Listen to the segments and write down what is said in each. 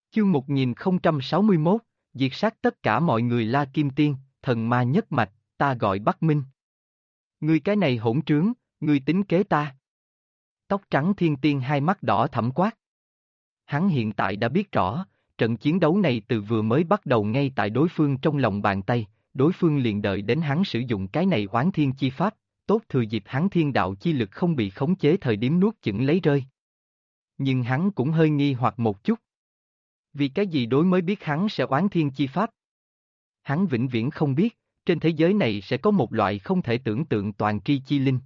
Chương 1061, diệt sát tất cả mọi người La Kim Tiên, thần ma nhất mạch, ta gọi Bắc Minh. Ngươi cái này hỗn trướng, ngươi tính kế ta. Tóc trắng thiên tiên hai mắt đỏ thẫm quát. Hắn hiện tại đã biết rõ, trận chiến đấu này từ vừa mới bắt đầu ngay tại đối phương trong lòng bàn tay, đối phương liền đợi đến hắn sử dụng cái này oán thiên chi pháp, tốt thừa dịp hắn thiên đạo chi lực không bị khống chế thời điểm nuốt chửng lấy rơi. Nhưng hắn cũng hơi nghi hoặc một chút. Vì cái gì đối mới biết hắn sẽ oán thiên chi pháp? Hắn vĩnh viễn không biết, trên thế giới này sẽ có một loại không thể tưởng tượng toàn tri chi linh.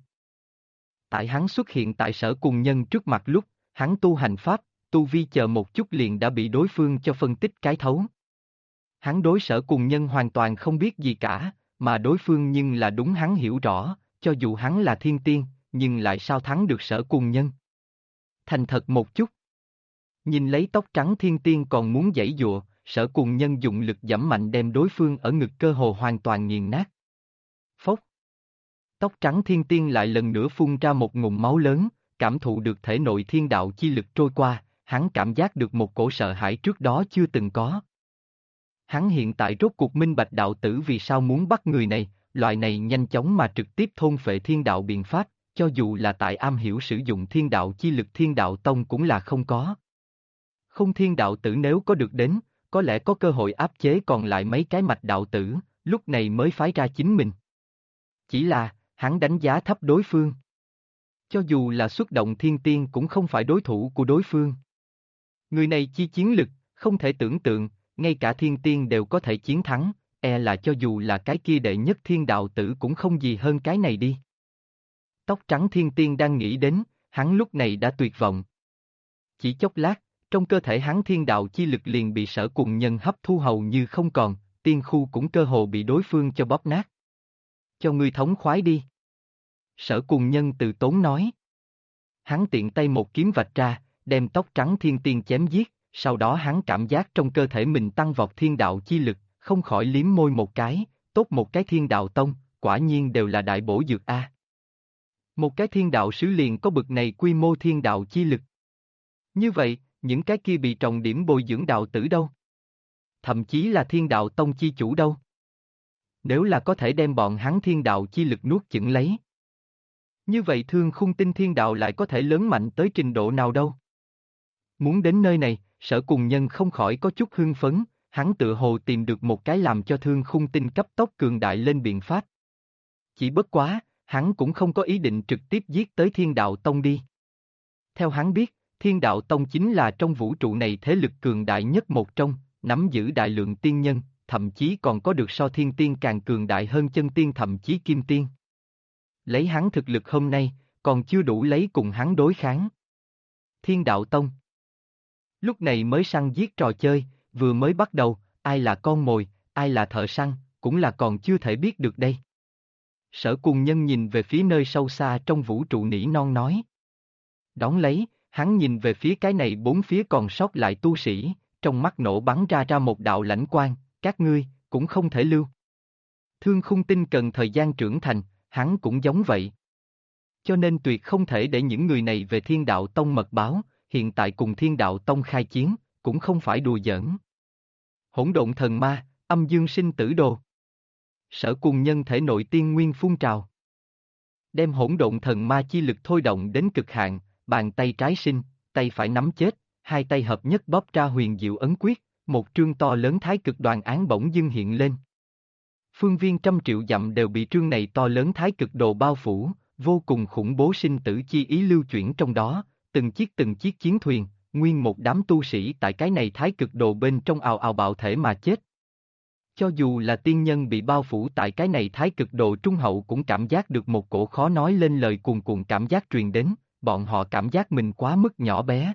Tại hắn xuất hiện tại Sở Cùng Nhân trước mặt lúc, hắn tu hành pháp, tu vi chờ một chút liền đã bị đối phương cho phân tích cái thấu. Hắn đối Sở Cùng Nhân hoàn toàn không biết gì cả, mà đối phương nhưng là đúng hắn hiểu rõ, cho dù hắn là thiên tiên, nhưng lại sao thắng được Sở Cùng Nhân. Thành thật một chút. Nhìn lấy tóc trắng thiên tiên còn muốn giãy giụa, Sở Cùng Nhân dùng lực giẫm mạnh đem đối phương ở ngực cơ hồ hoàn toàn nghiền nát. Phốc. Tóc trắng thiên tiên lại lần nữa phun ra một ngụm máu lớn, cảm thụ được thể nội thiên đạo chi lực trôi qua, hắn cảm giác được một cổ sợ hãi trước đó chưa từng có. Hắn hiện tại rốt cuộc minh bạch đạo tử vì sao muốn bắt người này, loại này nhanh chóng mà trực tiếp thôn phệ thiên đạo biện pháp, cho dù là tại am hiểu sử dụng thiên đạo chi lực thiên đạo tông cũng là không có. Không thiên đạo tử nếu có được đến, có lẽ có cơ hội áp chế còn lại mấy cái mạch đạo tử, lúc này mới phái ra chính mình. Chỉ là, hắn đánh giá thấp đối phương. Cho dù là xuất động thiên tiên cũng không phải đối thủ của đối phương. Người này chi chiến lực, không thể tưởng tượng, ngay cả thiên tiên đều có thể chiến thắng, là cho dù là cái kia đệ nhất thiên đạo tử cũng không gì hơn cái này đi. Tóc trắng thiên tiên đang nghĩ đến, hắn lúc này đã tuyệt vọng. Chỉ chốc lát, trong cơ thể hắn thiên đạo chi lực liền bị Sở Cùng Nhân hấp thu hầu như không còn, tiên khu cũng cơ hồ bị đối phương cho bóp nát. Cho ngươi thống khoái đi. Sở Cùng Nhân từ tốn nói. Hắn tiện tay một kiếm vạch ra, đem tóc trắng thiên tiên chém giết, sau đó hắn cảm giác trong cơ thể mình tăng vọt thiên đạo chi lực, không khỏi liếm môi một cái, tốt một cái thiên đạo tông, quả nhiên đều là đại bổ dược a. Một cái thiên đạo sứ liền có bực này quy mô thiên đạo chi lực. Như vậy, những cái kia bị trọng điểm bồi dưỡng đạo tử đâu? Thậm chí là thiên đạo tông chi chủ đâu? Nếu là có thể đem bọn hắn thiên đạo chi lực nuốt chửng lấy. Như vậy Thương Khung Tinh thiên đạo lại có thể lớn mạnh tới trình độ nào đâu? Muốn đến nơi này, Sở Cùng Nhân không khỏi có chút hưng phấn, hắn tựa hồ tìm được một cái làm cho Thương Khung Tinh cấp tốc cường đại lên biện pháp. Chỉ bất quá, hắn cũng không có ý định trực tiếp giết tới Thiên Đạo Tông đi. Theo hắn biết, Thiên Đạo Tông chính là trong vũ trụ này thế lực cường đại nhất một trong, nắm giữ đại lượng tiên nhân, thậm chí còn có được so thiên tiên càng cường đại hơn chân tiên thậm chí kim tiên. Lấy hắn thực lực hôm nay, còn chưa đủ lấy cùng hắn đối kháng. Thiên Đạo Tông. Lúc này mới săn giết trò chơi, vừa mới bắt đầu, ai là con mồi, ai là thợ săn, cũng là còn chưa thể biết được đây. Sở Cùng Nhân nhìn về phía nơi sâu xa trong vũ trụ nỉ non nói. Đón lấy, hắn nhìn về phía cái này bốn phía còn sót lại tu sĩ, trong mắt nổ bắn ra một đạo lãnh quang, các ngươi, cũng không thể lưu. Thương Khung Tinh cần thời gian trưởng thành, hắn cũng giống vậy. Cho nên tuyệt không thể để những người này về Thiên Đạo Tông mật báo, hiện tại cùng Thiên Đạo Tông khai chiến, cũng không phải đùa giỡn. Hỗn độn thần ma, âm dương sinh tử đồ. Sở Cùng Nhân thể nội tiên nguyên phun trào. Đem hỗn độn thần ma chi lực thôi động đến cực hạn, bàn tay trái sinh, tay phải nắm chết, hai tay hợp nhất bóp ra huyền diệu ấn quyết, một trương to lớn thái cực đoàn án bỗng dưng hiện lên. Phương viên 100.000.000 dặm đều bị trương này to lớn thái cực đồ bao phủ, vô cùng khủng bố sinh tử chi ý lưu chuyển trong đó, từng chiếc chiến thuyền, nguyên một đám tu sĩ tại cái này thái cực đồ bên trong ào ào bạo thể mà chết. Cho dù là tiên nhân bị bao phủ tại cái này thái cực đồ trung hậu cũng cảm giác được một cổ khó nói lên lời cuồn cuộn cảm giác truyền đến, bọn họ cảm giác mình quá mức nhỏ bé.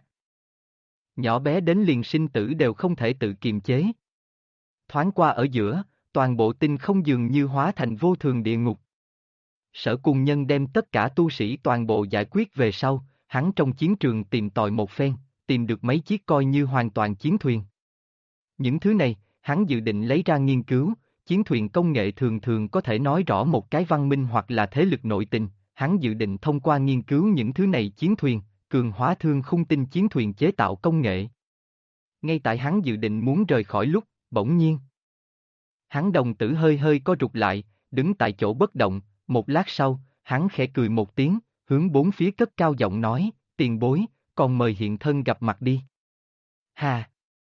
Nhỏ bé đến liền sinh tử đều không thể tự kiềm chế. Thoáng qua ở giữa, toàn bộ tinh không dường như hóa thành vô thường địa ngục. Sở Cùng Nhân đem tất cả tu sĩ toàn bộ giải quyết về sau, hắn trong chiến trường tìm tòi một phen, tìm được mấy chiếc coi như hoàn toàn chiến thuyền. Những thứ này, hắn dự định lấy ra nghiên cứu, chiến thuyền công nghệ thường thường có thể nói rõ một cái văn minh hoặc là thế lực nội tình, hắn dự định thông qua nghiên cứu những thứ này chiến thuyền, cường hóa Thương Khung Tinh chiến thuyền chế tạo công nghệ. Ngay tại hắn dự định muốn rời khỏi lúc, bỗng nhiên. Hắn đồng tử hơi hơi co rụt lại, đứng tại chỗ bất động, một lát sau, hắn khẽ cười một tiếng, hướng bốn phía cất cao giọng nói, tiền bối, còn mời hiện thân gặp mặt đi. Hà!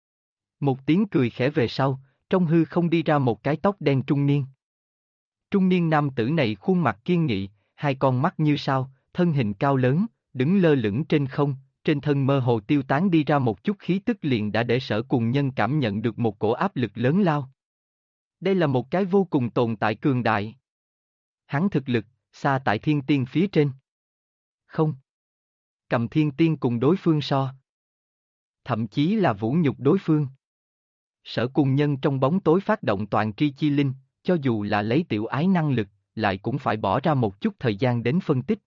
Một tiếng cười khẽ về sau, trong hư không đi ra một cái tóc đen trung niên. Trung niên nam tử này khuôn mặt kiên nghị, hai con mắt như sao, thân hình cao lớn, đứng lơ lửng trên không, trên thân mơ hồ tiêu tán đi ra một chút khí tức liền đã để Sở Cùng Nhân cảm nhận được một cổ áp lực lớn lao. Đây là một cái vô cùng tồn tại cường đại. Hắn thực lực, xa tại thiên tiên phía trên. Không. Cầm thiên tiên cùng đối phương so. Thậm chí là vũ nhục đối phương. Sở Cùng Nhân trong bóng tối phát động toàn tri chi linh, cho dù là lấy tiểu ái năng lực, lại cũng phải bỏ ra một chút thời gian đến phân tích.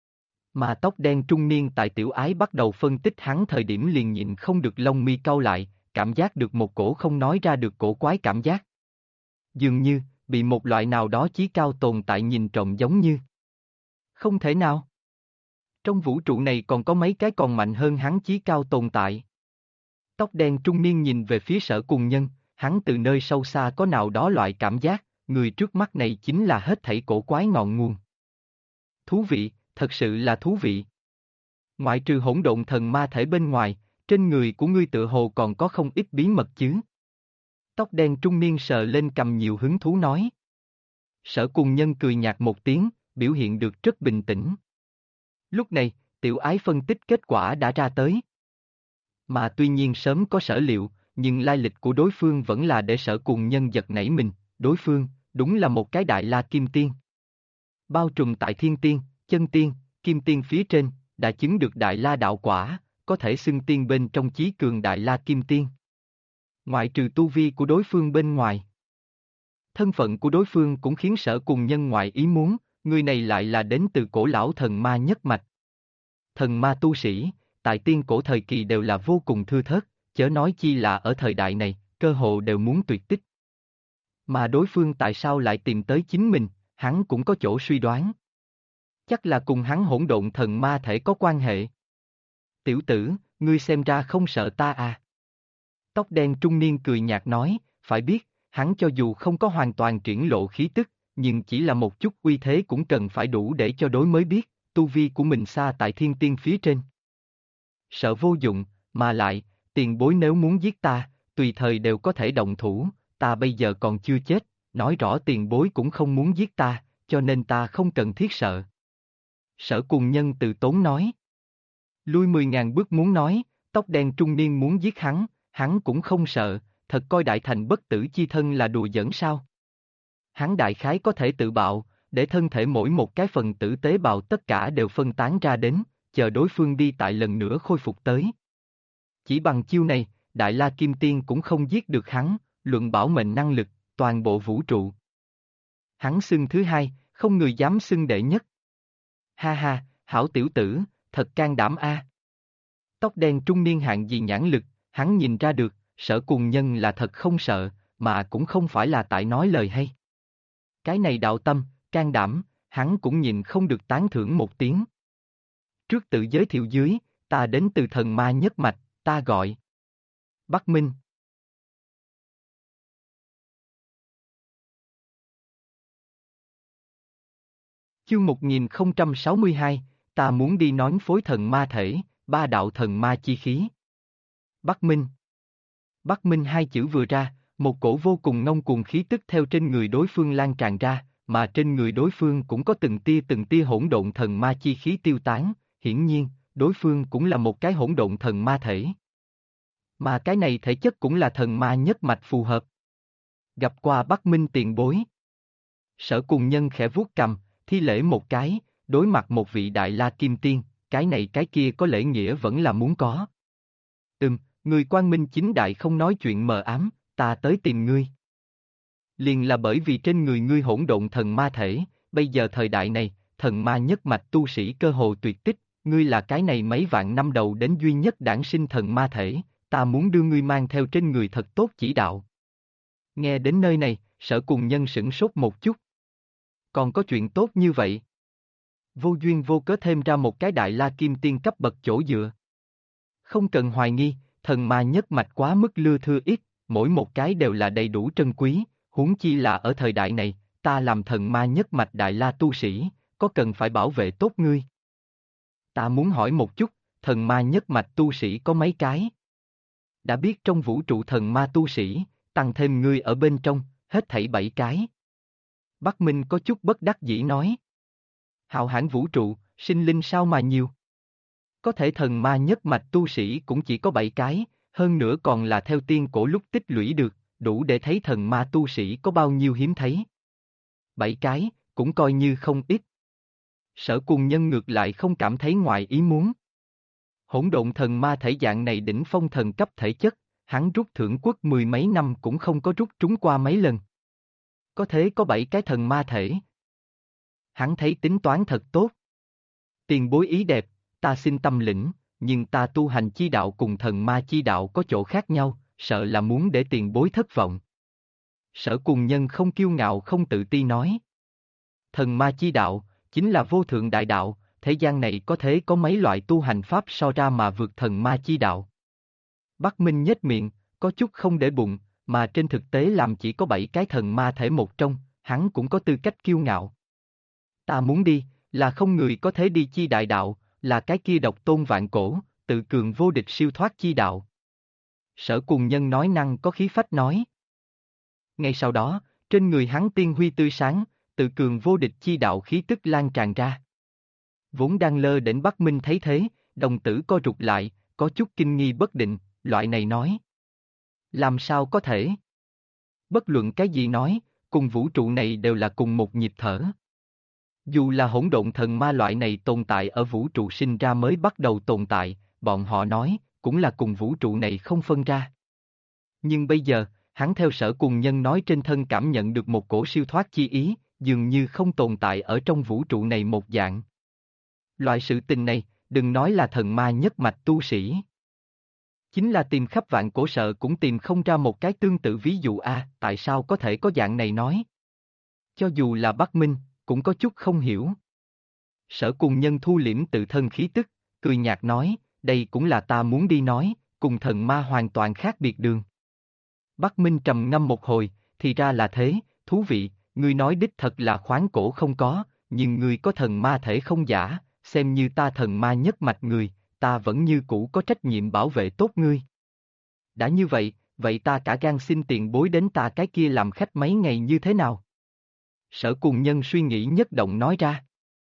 Mà tóc đen trung niên tại tiểu ái bắt đầu phân tích hắn thời điểm liền nhịn không được lông mi cau lại, cảm giác được một cổ không nói ra được cổ quái cảm giác. Dường như, bị một loại nào đó chí cao tồn tại nhìn trộm giống như. Không thể nào. Trong vũ trụ này còn có mấy cái còn mạnh hơn hắn chí cao tồn tại. Tóc đen trung niên nhìn về phía Sở Cùng Nhân, hắn từ nơi sâu xa có nào đó loại cảm giác, người trước mắt này chính là hết thảy cổ quái ngọn nguồn. Thú vị, thật sự là thú vị. Ngoại trừ hỗn độn thần ma thể bên ngoài, trên người của ngươi tựa hồ còn có không ít bí mật chứ. Tóc đen trung niên sờ lên cầm nhiều hứng thú nói. Sở Cùng Nhân cười nhạt một tiếng, biểu hiện được rất bình tĩnh. Lúc này, tiểu ái phân tích kết quả đã ra tới. Mà tuy nhiên sớm có sở liệu, nhưng lai lịch của đối phương vẫn là để Sở Cùng Nhân giật nảy mình, đối phương, đúng là một cái đại la kim tiên. Bao trùm tại thiên tiên, chân tiên, kim tiên phía trên, đã chứng được đại la đạo quả, có thể xưng tiên bên trong chí cường đại la kim tiên. Ngoại trừ tu vi của đối phương bên ngoài. Thân phận của đối phương cũng khiến Sở Cùng Nhân ngoại ý muốn, người này lại là đến từ cổ lão thần ma nhất mạch. Thần ma tu sĩ, tại tiên cổ thời kỳ đều là vô cùng thưa thớt, chớ nói chi là ở thời đại này, cơ hồ đều muốn tuyệt tích. Mà đối phương tại sao lại tìm tới chính mình, hắn cũng có chỗ suy đoán. Chắc là cùng hắn hỗn độn thần ma thể có quan hệ. Tiểu tử, ngươi xem ra không sợ ta à? Tóc đen trung niên cười nhạt nói, phải biết, hắn cho dù không có hoàn toàn triển lộ khí tức, nhưng chỉ là một chút uy thế cũng cần phải đủ để cho đối mới biết, tu vi của mình xa tại thiên tiên phía trên. Sợ vô dụng, mà lại, tiền bối nếu muốn giết ta, tùy thời đều có thể động thủ, ta bây giờ còn chưa chết, nói rõ tiền bối cũng không muốn giết ta, cho nên ta không cần thiết sợ. Sở Cùng Nhân từ tốn nói. Lui 10.000 bước muốn nói, tóc đen trung niên muốn giết hắn cũng không sợ, thật coi đại thành bất tử chi thân là đùa giỡn sao. Hắn đại khái có thể tự bạo, để thân thể mỗi một cái phần tử tế bào tất cả đều phân tán ra đến, chờ đối phương đi tại lần nữa khôi phục tới. Chỉ bằng chiêu này, Đại La Kim Tiên cũng không giết được hắn, luận bảo mệnh năng lực, toàn bộ vũ trụ. Hắn xưng thứ hai, không người dám xưng đệ nhất. Ha ha, hảo tiểu tử, thật can đảm a. Tóc đen trung niên hạng gì nhãn lực, hắn nhìn ra được, Sở Cùng Nhân là thật không sợ, mà cũng không phải là tại nói lời hay. Cái này đạo tâm, can đảm, hắn cũng nhìn không được tán thưởng một tiếng. Trước tự giới thiệu dưới, ta đến từ thần ma nhất mạch, ta gọi Bắc Minh. Chương 1062, ta muốn đi nói phối thần ma thể, ba đạo thần ma chi khí. Bắc Minh. Bắc Minh hai chữ vừa ra, một cổ vô cùng ngông cuồng khí tức theo trên người đối phương lan tràn ra, mà trên người đối phương cũng có từng tia hỗn độn thần ma chi khí tiêu tán, hiển nhiên, đối phương cũng là một cái hỗn độn thần ma thể. Mà cái này thể chất cũng là thần ma nhất mạch phù hợp. Gặp qua Bắc Minh tiền bối. Sở Cùng Nhân khẽ vuốt cằm, thi lễ một cái, đối mặt một vị đại la kim tiên, cái này cái kia có lễ nghĩa vẫn là muốn có. Người quang minh chính đại không nói chuyện mờ ám, ta tới tìm ngươi. Liền là bởi vì trên người ngươi hỗn độn thần ma thể, bây giờ thời đại này, thần ma nhất mạch tu sĩ cơ hồ tuyệt tích, ngươi là cái này mấy vạn năm đầu đến duy nhất đản sinh thần ma thể, ta muốn đưa ngươi mang theo trên người thật tốt chỉ đạo. Nghe đến nơi này, Sở Cùng Nhân sửng sốt một chút. Còn có chuyện tốt như vậy? Vô duyên vô cớ thêm ra một cái đại la kim tiên cấp bậc chỗ dựa. Không cần hoài nghi, thần ma nhất mạch quá mức lưa thưa ít, mỗi một cái đều là đầy đủ trân quý, huống chi là ở thời đại này, ta làm thần ma nhất mạch đại la tu sĩ, có cần phải bảo vệ tốt ngươi? Ta muốn hỏi một chút, thần ma nhất mạch tu sĩ có mấy cái? Đã biết trong vũ trụ thần ma tu sĩ, tăng thêm ngươi ở bên trong, hết thảy 7 cái. Bắc Minh có chút bất đắc dĩ nói. Hạo hãn vũ trụ, sinh linh sao mà nhiều? Có thể thần ma nhất mạch tu sĩ cũng chỉ có 7 cái, hơn nữa còn là theo tiên cổ lúc tích lũy được, đủ để thấy thần ma tu sĩ có bao nhiêu hiếm thấy. 7 cái, cũng coi như không ít. Sở Cuồng Nhân ngược lại không cảm thấy ngoài ý muốn. Hỗn độn thần ma thể dạng này đỉnh phong thần cấp thể chất, hắn rút thưởng quốc 10 mấy năm cũng không có rút trúng qua mấy lần. Có thế có 7 cái thần ma thể. Hắn thấy tính toán thật tốt. Tiền bối ý đẹp, ta xin tâm lĩnh, nhưng ta tu hành chi đạo cùng thần ma chi đạo có chỗ khác nhau, sợ là muốn để tiền bối thất vọng. Sở Cuồng Nhân không kiêu ngạo không tự ti nói. Thần ma chi đạo, chính là vô thượng đại đạo, thế gian này có thế có mấy loại tu hành pháp so ra mà vượt thần ma chi đạo. Bắc Minh nhếch miệng, có chút không để bụng, mà trên thực tế làm chỉ có 7 cái thần ma thể một trong, hắn cũng có tư cách kiêu ngạo. Ta muốn đi, là không người có thể đi chi đại đạo, là cái kia độc tôn vạn cổ, tự cường vô địch siêu thoát chi đạo. Sở Cuồng Nhân nói năng có khí phách nói. Ngay sau đó, trên người hắn tiên huy tươi sáng, tự cường vô địch chi đạo khí tức lan tràn ra. Vốn đang lơ đễnh Bắc Minh thấy thế, đồng tử co rụt lại, có chút kinh nghi bất định, loại này nói. Làm sao có thể? Bất luận cái gì nói, cùng vũ trụ này đều là cùng một nhịp thở. Dù là hỗn độn thần ma loại này tồn tại ở vũ trụ sinh ra mới bắt đầu tồn tại, bọn họ nói, cũng là cùng vũ trụ này không phân ra. Nhưng bây giờ, hắn theo Sở Cuồng Nhân nói trên thân cảm nhận được một cổ siêu thoát chi ý, dường như không tồn tại ở trong vũ trụ này một dạng. Loại sự tình này, đừng nói là thần ma nhất mạch tu sĩ. Chính là tìm khắp vạn cổ sợ cũng tìm không ra một cái tương tự ví dụ tại sao có thể có dạng này nói. Cho dù là Bắc Minh, cũng có chút không hiểu. Sở Cuồng Nhân thu liễm tự thân khí tức, cười nhạt nói, đây cũng là ta muốn đi nói, cùng thần ma hoàn toàn khác biệt đường. Bắc Minh trầm ngâm một hồi, thì ra là thế, thú vị, ngươi nói đích thật là khoáng cổ không có, nhưng ngươi có thần ma thể không giả, xem như ta thần ma nhất mạch người, ta vẫn như cũ có trách nhiệm bảo vệ tốt ngươi. Đã như vậy, vậy ta cả gan xin tiền bối đến ta cái kia làm khách mấy ngày như thế nào? Sở Cuồng Nhân suy nghĩ nhất động nói ra.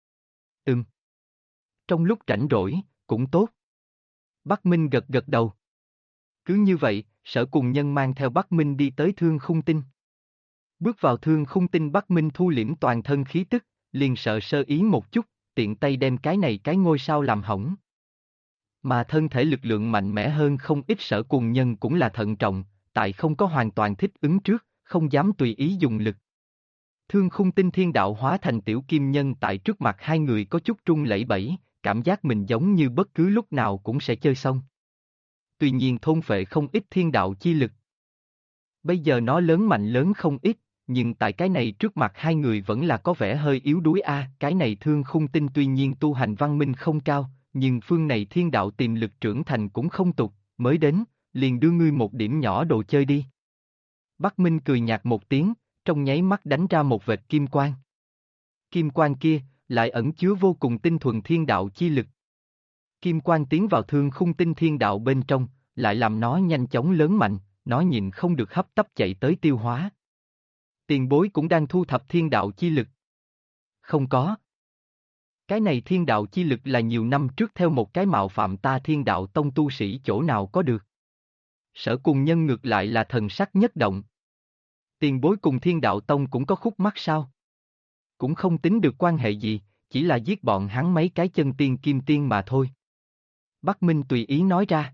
Trong lúc rảnh rỗi, cũng tốt. Bắc Minh gật gật đầu. Cứ như vậy, Sở Cuồng Nhân mang theo Bắc Minh đi tới Thương Khung Tinh. Bước vào Thương Khung Tinh, Bắc Minh thu liễm toàn thân khí tức, liền sợ sơ ý một chút, tiện tay đem cái này cái ngôi sao làm hỏng. Mà thân thể lực lượng mạnh mẽ hơn không ít, Sở Cuồng Nhân cũng là thận trọng, tại không có hoàn toàn thích ứng trước, không dám tùy ý dùng lực. Thương Khung Tinh thiên đạo hóa thành tiểu kim nhân tại trước mặt hai người có chút run lẩy bẩy, cảm giác mình giống như bất cứ lúc nào cũng sẽ chơi xong. Tuy nhiên thôn phệ không ít thiên đạo chi lực. Bây giờ nó lớn mạnh lớn không ít, nhưng tại cái này trước mặt hai người vẫn là có vẻ hơi yếu đuối cái này Thương Khung Tinh tuy nhiên tu hành văn minh không cao, nhưng phương này thiên đạo tiềm lực trưởng thành cũng không tục, mới đến, liền đưa ngươi một điểm nhỏ đồ chơi đi. Bắc Minh cười nhạt một tiếng, trong nháy mắt đánh ra một vệt kim quang. Kim quang kia, lại ẩn chứa vô cùng tinh thuần thiên đạo chi lực. Kim quang tiến vào Thương Khung Tinh thiên đạo bên trong, lại làm nó nhanh chóng lớn mạnh, nó nhìn không được hấp tấp chạy tới tiêu hóa. Tiền bối cũng đang thu thập thiên đạo chi lực. Không có. Cái này thiên đạo chi lực là nhiều năm trước theo một cái mạo phạm ta thiên đạo tông tu sĩ chỗ nào có được. Sở Cuồng Nhân ngược lại là thần sắc nhất động. Tiền bối cùng thiên đạo tông cũng có khúc mắc sao? Cũng không tính được quan hệ gì, chỉ là giết bọn hắn mấy cái chân tiên kim tiên mà thôi. Bắc Minh tùy ý nói ra.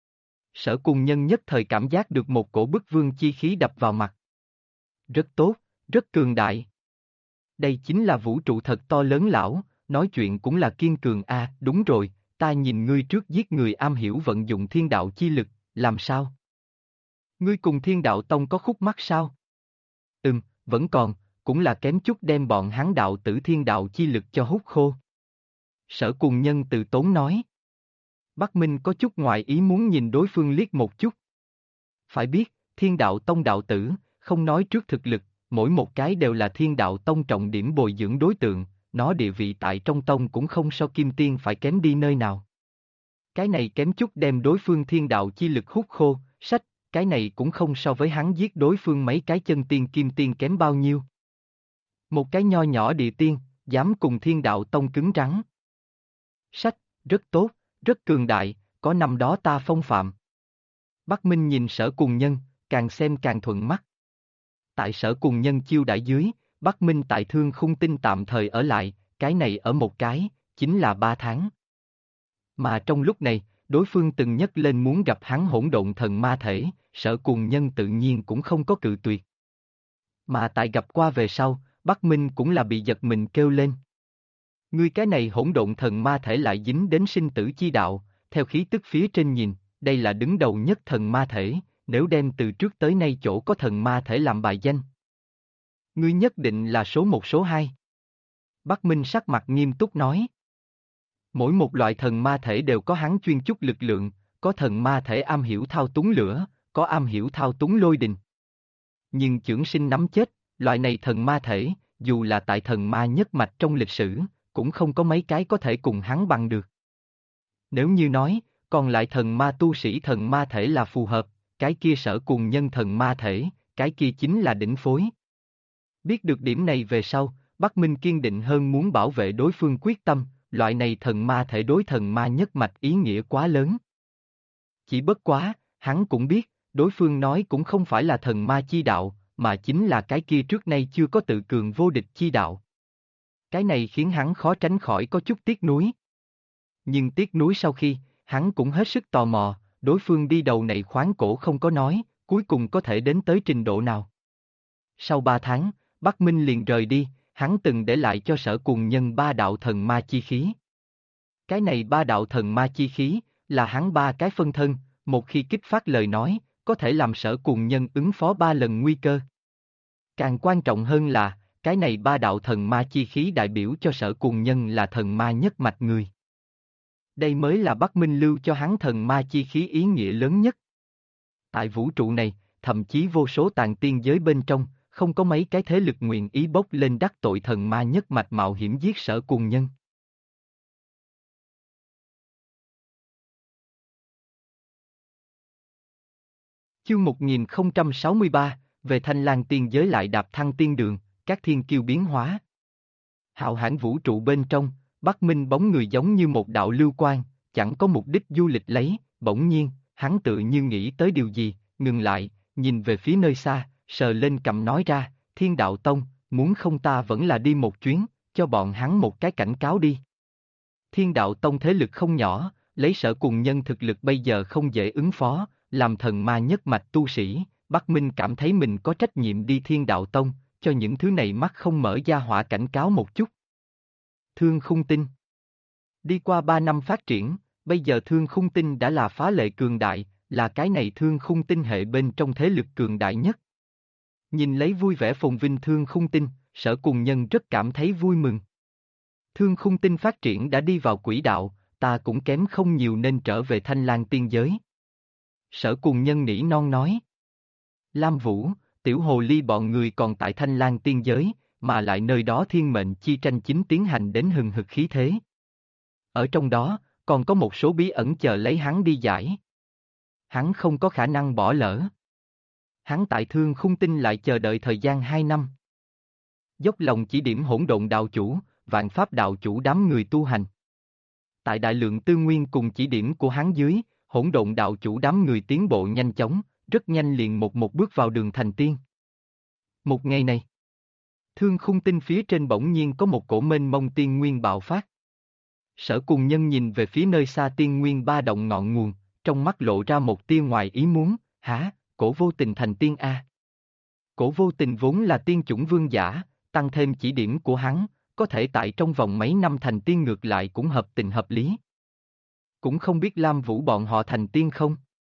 Sở Cuồng Nhân nhất thời cảm giác được một cổ bức vương chi khí đập vào mặt. Rất tốt, rất cường đại. Đây chính là vũ trụ thật to lớn lão, nói chuyện cũng là kiên cường đúng rồi, ta nhìn ngươi trước giết người am hiểu vận dụng thiên đạo chi lực, làm sao? Ngươi cùng thiên đạo tông có khúc mắc sao? Vẫn còn, cũng là kém chút đem bọn hắn đạo tử thiên đạo chi lực cho hút khô. Sở Cuồng Nhân từ tốn nói. Bắc Minh có chút ngoài ý muốn nhìn đối phương liếc một chút. Phải biết, Thiên Đạo Tông đạo tử, không nói trước thực lực, mỗi một cái đều là Thiên Đạo Tông trọng điểm bồi dưỡng đối tượng, nó địa vị tại trong tông cũng không so Kim Tiên phải kém đi nơi nào. Cái này kém chút đem đối phương thiên đạo chi lực hút khô, sách, cái này cũng không so với hắn giết đối phương mấy cái chân tiên Kim Tiên kém bao nhiêu. Một cái nho nhỏ địa tiên, dám cùng Thiên Đạo Tông cứng rắn. Sách, rất tốt, rất cường đại, có năm đó ta phong phạm. Bắc Minh nhìn Sở Cùng Nhân, càng xem càng thuận mắt. Tại Sở Cùng Nhân chiêu đãi dưới, Bắc Minh tại Thương Khung Tinh tạm thời ở lại, cái này ở một cái, chính là 3 tháng. Mà trong lúc này, đối phương từng nhắc lên muốn gặp hắn hỗn độn thần ma thể, Sở Cùng Nhân tự nhiên cũng không có cự tuyệt. Mà tại gặp qua về sau, Bắc Minh cũng là bị giật mình kêu lên. Ngươi cái này hỗn độn thần ma thể lại dính đến sinh tử chi đạo, theo khí tức phía trên nhìn, đây là đứng đầu nhất thần ma thể, nếu đem từ trước tới nay chỗ có thần ma thể làm bài danh. Ngươi nhất định là số 1 số 2. Bắc Minh sắc mặt nghiêm túc nói. Mỗi một loại thần ma thể đều có hắn chuyên chút lực lượng, có thần ma thể am hiểu thao túng lửa, có am hiểu thao túng lôi đình. Nhưng chưởng sinh nắm chết, loại này thần ma thể, dù là tại thần ma nhất mạch trong lịch sử, cũng không có mấy cái có thể cùng hắn bằng được. Nếu như nói, còn lại thần ma tu sĩ thần ma thể là phù hợp, cái kia Sở Cùng Nhân thần ma thể, cái kia chính là đỉnh phối. Biết được điểm này về sau, Bắc Minh kiên định hơn muốn bảo vệ đối phương quyết tâm, loại này thần ma thể đối thần ma nhất mạch ý nghĩa quá lớn. Chỉ bất quá, hắn cũng biết, đối phương nói cũng không phải là thần ma chi đạo, mà chính là cái kia trước nay chưa có tự cường vô địch chi đạo. Cái này khiến hắn khó tránh khỏi có chút tiếc nuối. Nhưng tiếc nuối sau khi, hắn cũng hết sức tò mò, đối phương đi đầu này khoáng cổ không có nói, cuối cùng có thể đến tới trình độ nào. Sau 3 tháng, Bắc Minh liền rời đi, hắn từng để lại cho Sở Cùng Nhân 3 đạo thần ma chi khí. Cái này 3 đạo thần ma chi khí, là hắn 3 cái phân thân, một khi kích phát lời nói, có thể làm Sở Cùng Nhân ứng phó 3 lần nguy cơ. Càng quan trọng hơn là, cái này 3 đạo thần ma chi khí đại biểu cho Sở Cùng Nhân là thần ma nhất mạch người. Đây mới là Bắc Minh lưu cho hắn thần ma chi khí ý nghĩa lớn nhất. Tại vũ trụ này, thậm chí vô số tàn tiên giới bên trong, không có mấy cái thế lực nguyện ý bốc lên đắc tội thần ma nhất mạch mạo hiểm giết Sở Cùng Nhân. Chương 1063, về Thanh Lang tiên giới lại đạp thăng tiên đường, các thiên kiêu biến hóa. Hạo hãn vũ trụ bên trong, Bắc Minh bóng người giống như một đạo lưu quang, chẳng có mục đích du lịch lấy, bỗng nhiên, hắn tự như nghĩ tới điều gì, ngừng lại, nhìn về phía nơi xa, sờ lên cằm nói ra, Thiên Đạo Tông, muốn không ta vẫn là đi một chuyến, cho bọn hắn một cái cảnh cáo đi. Thiên Đạo Tông thế lực không nhỏ, lấy Sở Cùng Nhân thực lực bây giờ không dễ ứng phó, làm thần ma nhất mạch tu sĩ, Bắc Minh cảm thấy mình có trách nhiệm đi Thiên Đạo Tông, cho những thứ này mắt không mở ra hỏa cảnh cáo một chút. Thương Khung Tinh. Đi qua 3 năm phát triển, bây giờ Thương Khung Tinh đã là phá lệ cường đại, là cái này Thương Khung Tinh hệ bên trong thế lực cường đại nhất. Nhìn lấy vui vẻ phồn vinh Thương Khung Tinh, Sở Cùng Nhân rất cảm thấy vui mừng. Thương Khung Tinh phát triển đã đi vào quỹ đạo, ta cũng kém không nhiều nên trở về Thanh Lang tiên giới. Sở Cùng Nhân nỉ non nói. Lam Vũ, Tiểu Hồ Ly bọn người còn tại Thanh Lang tiên giới, mà lại nơi đó thiên mệnh chi tranh chính tiến hành đến hừng hực khí thế. Ở trong đó, còn có một số bí ẩn chờ lấy hắn đi giải. Hắn không có khả năng bỏ lỡ. Hắn tại Thương Khung Tinh lại chờ đợi thời gian 2 năm. Dốc lòng chỉ điểm hỗn độn đạo chủ, vạn pháp đạo chủ đám người tu hành. Tại đại lượng tư nguyên cùng chỉ điểm của hắn dưới, hỗn độn đạo chủ đám người tiến bộ nhanh chóng, rất nhanh liền một bước vào đường thành tiên. Một ngày này, Thương Khung Tinh phía trên bỗng nhiên có một cổ mênh mông tiên nguyên bạo phát. Sở Cùng Nhân nhìn về phía nơi xa tiên nguyên ba động ngọn nguồn, trong mắt lộ ra một tia ngoài ý muốn, hả, Cổ Vô Tình thành tiên a? Cổ Vô Tình vốn là tiên chủng vương giả, tăng thêm chỉ điểm của hắn, có thể tại trong vòng mấy năm thành tiên ngược lại cũng hợp tình hợp lý. Cũng không biết Lam Vũ bọn họ thành tiên không?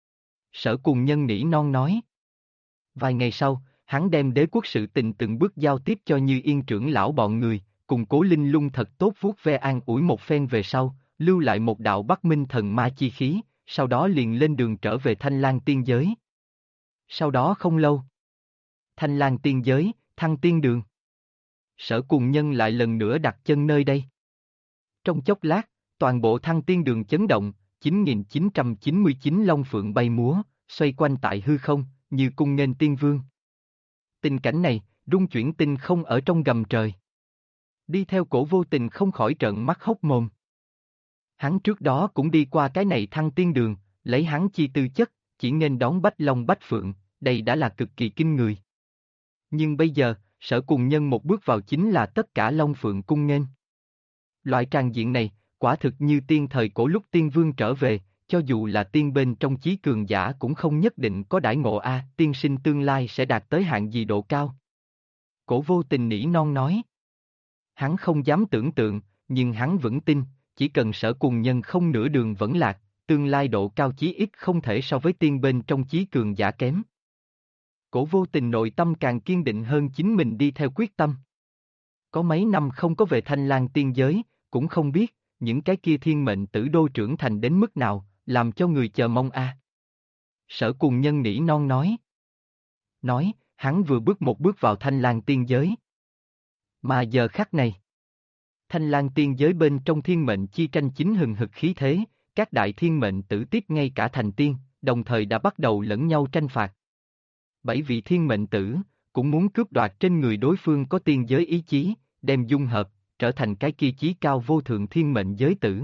Sở Cùng Nhân nỉ non nói. Vài ngày sau, hắn đem đế quốc sự tình từng bước giao tiếp cho Như Yên trưởng lão bọn người, cùng Cố Linh Lung thật tốt vuốt ve an ủi một phen về sau, lưu lại một đạo Bắc Minh thần ma chi khí, sau đó liền lên đường trở về Thanh Lang tiên giới. Sau đó không lâu, Thanh Lang tiên giới, Thăng Tiên Đường. Sở Cùng Nhân lại lần nữa đặt chân nơi đây. Trong chốc lát, toàn bộ Thăng Tiên Đường chấn động, 9999 long phượng bay múa, xoay quanh tại hư không, như cung nghênh tiên vương. Tình cảnh này, rung chuyển tinh không ở trong gầm trời. Đi theo Cổ Vô Tình không khỏi trợn mắt hốc mồm. Hắn trước đó cũng đi qua cái này Thăng Tiên Đường, lấy hắn chi tư chất, chỉ nên đón Bách Long Bách Phượng, đây đã là cực kỳ kinh người. Nhưng bây giờ, Sở Cùng Nhân một bước vào chính là tất cả Long Phượng cung nghênh. Loại tràng diện này, quả thực như tiên thời cổ lúc tiên vương trở về, cho dù là tiên bên trong chí cường giả cũng không nhất định có đãi ngộ tiên sinh tương lai sẽ đạt tới hạng gì độ cao. Cổ Vô Tình nỉ non nói. Hắn không dám tưởng tượng, nhưng hắn vẫn tin, chỉ cần Sở Cùng Nhân không nửa đường vẫn lạc, tương lai độ cao chí ít không thể so với tiên bên trong chí cường giả kém. Cổ Vô Tình nội tâm càng kiên định hơn chính mình đi theo quyết tâm. Có mấy năm không có về Thanh Lang tiên giới, cũng không biết, những cái kia thiên mệnh tử đô trưởng thành đến mức nào, làm cho người chờ mong Sở Cùng Nhân nỉ non nói. Nói, hắn vừa bước một bước vào Thanh Lang tiên giới. Mà giờ khắc này, Thanh Lang tiên giới bên trong thiên mệnh chi tranh chính hừng hực khí thế, các đại thiên mệnh tử tiếp ngay cả thành tiên, đồng thời đã bắt đầu lẫn nhau tranh phạt. 7 vị thiên mệnh tử, cũng muốn cướp đoạt trên người đối phương có tiên giới ý chí, đem dung hợp, trở thành cái kia chí cao vô thượng thiên mệnh giới tử.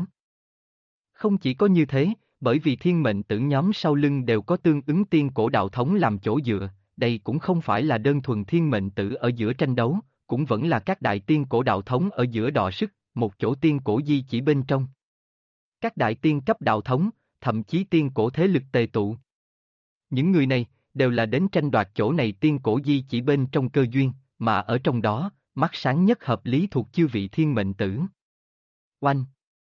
Không chỉ có như thế, bởi vì thiên mệnh tử nhóm sau lưng đều có tương ứng tiên cổ đạo thống làm chỗ dựa, đây cũng không phải là đơn thuần thiên mệnh tử ở giữa tranh đấu, cũng vẫn là các đại tiên cổ đạo thống ở giữa đọ sức, một chỗ tiên cổ di chỉ bên trong. Các đại tiên cấp đạo thống, thậm chí tiên cổ thế lực tề tụ. Những người này, đều là đến tranh đoạt chỗ này tiên cổ di chỉ bên trong cơ duyên, mà ở trong đó, mắt sáng nhất hợp lý thuộc chư vị thiên mệnh tử. Oanh!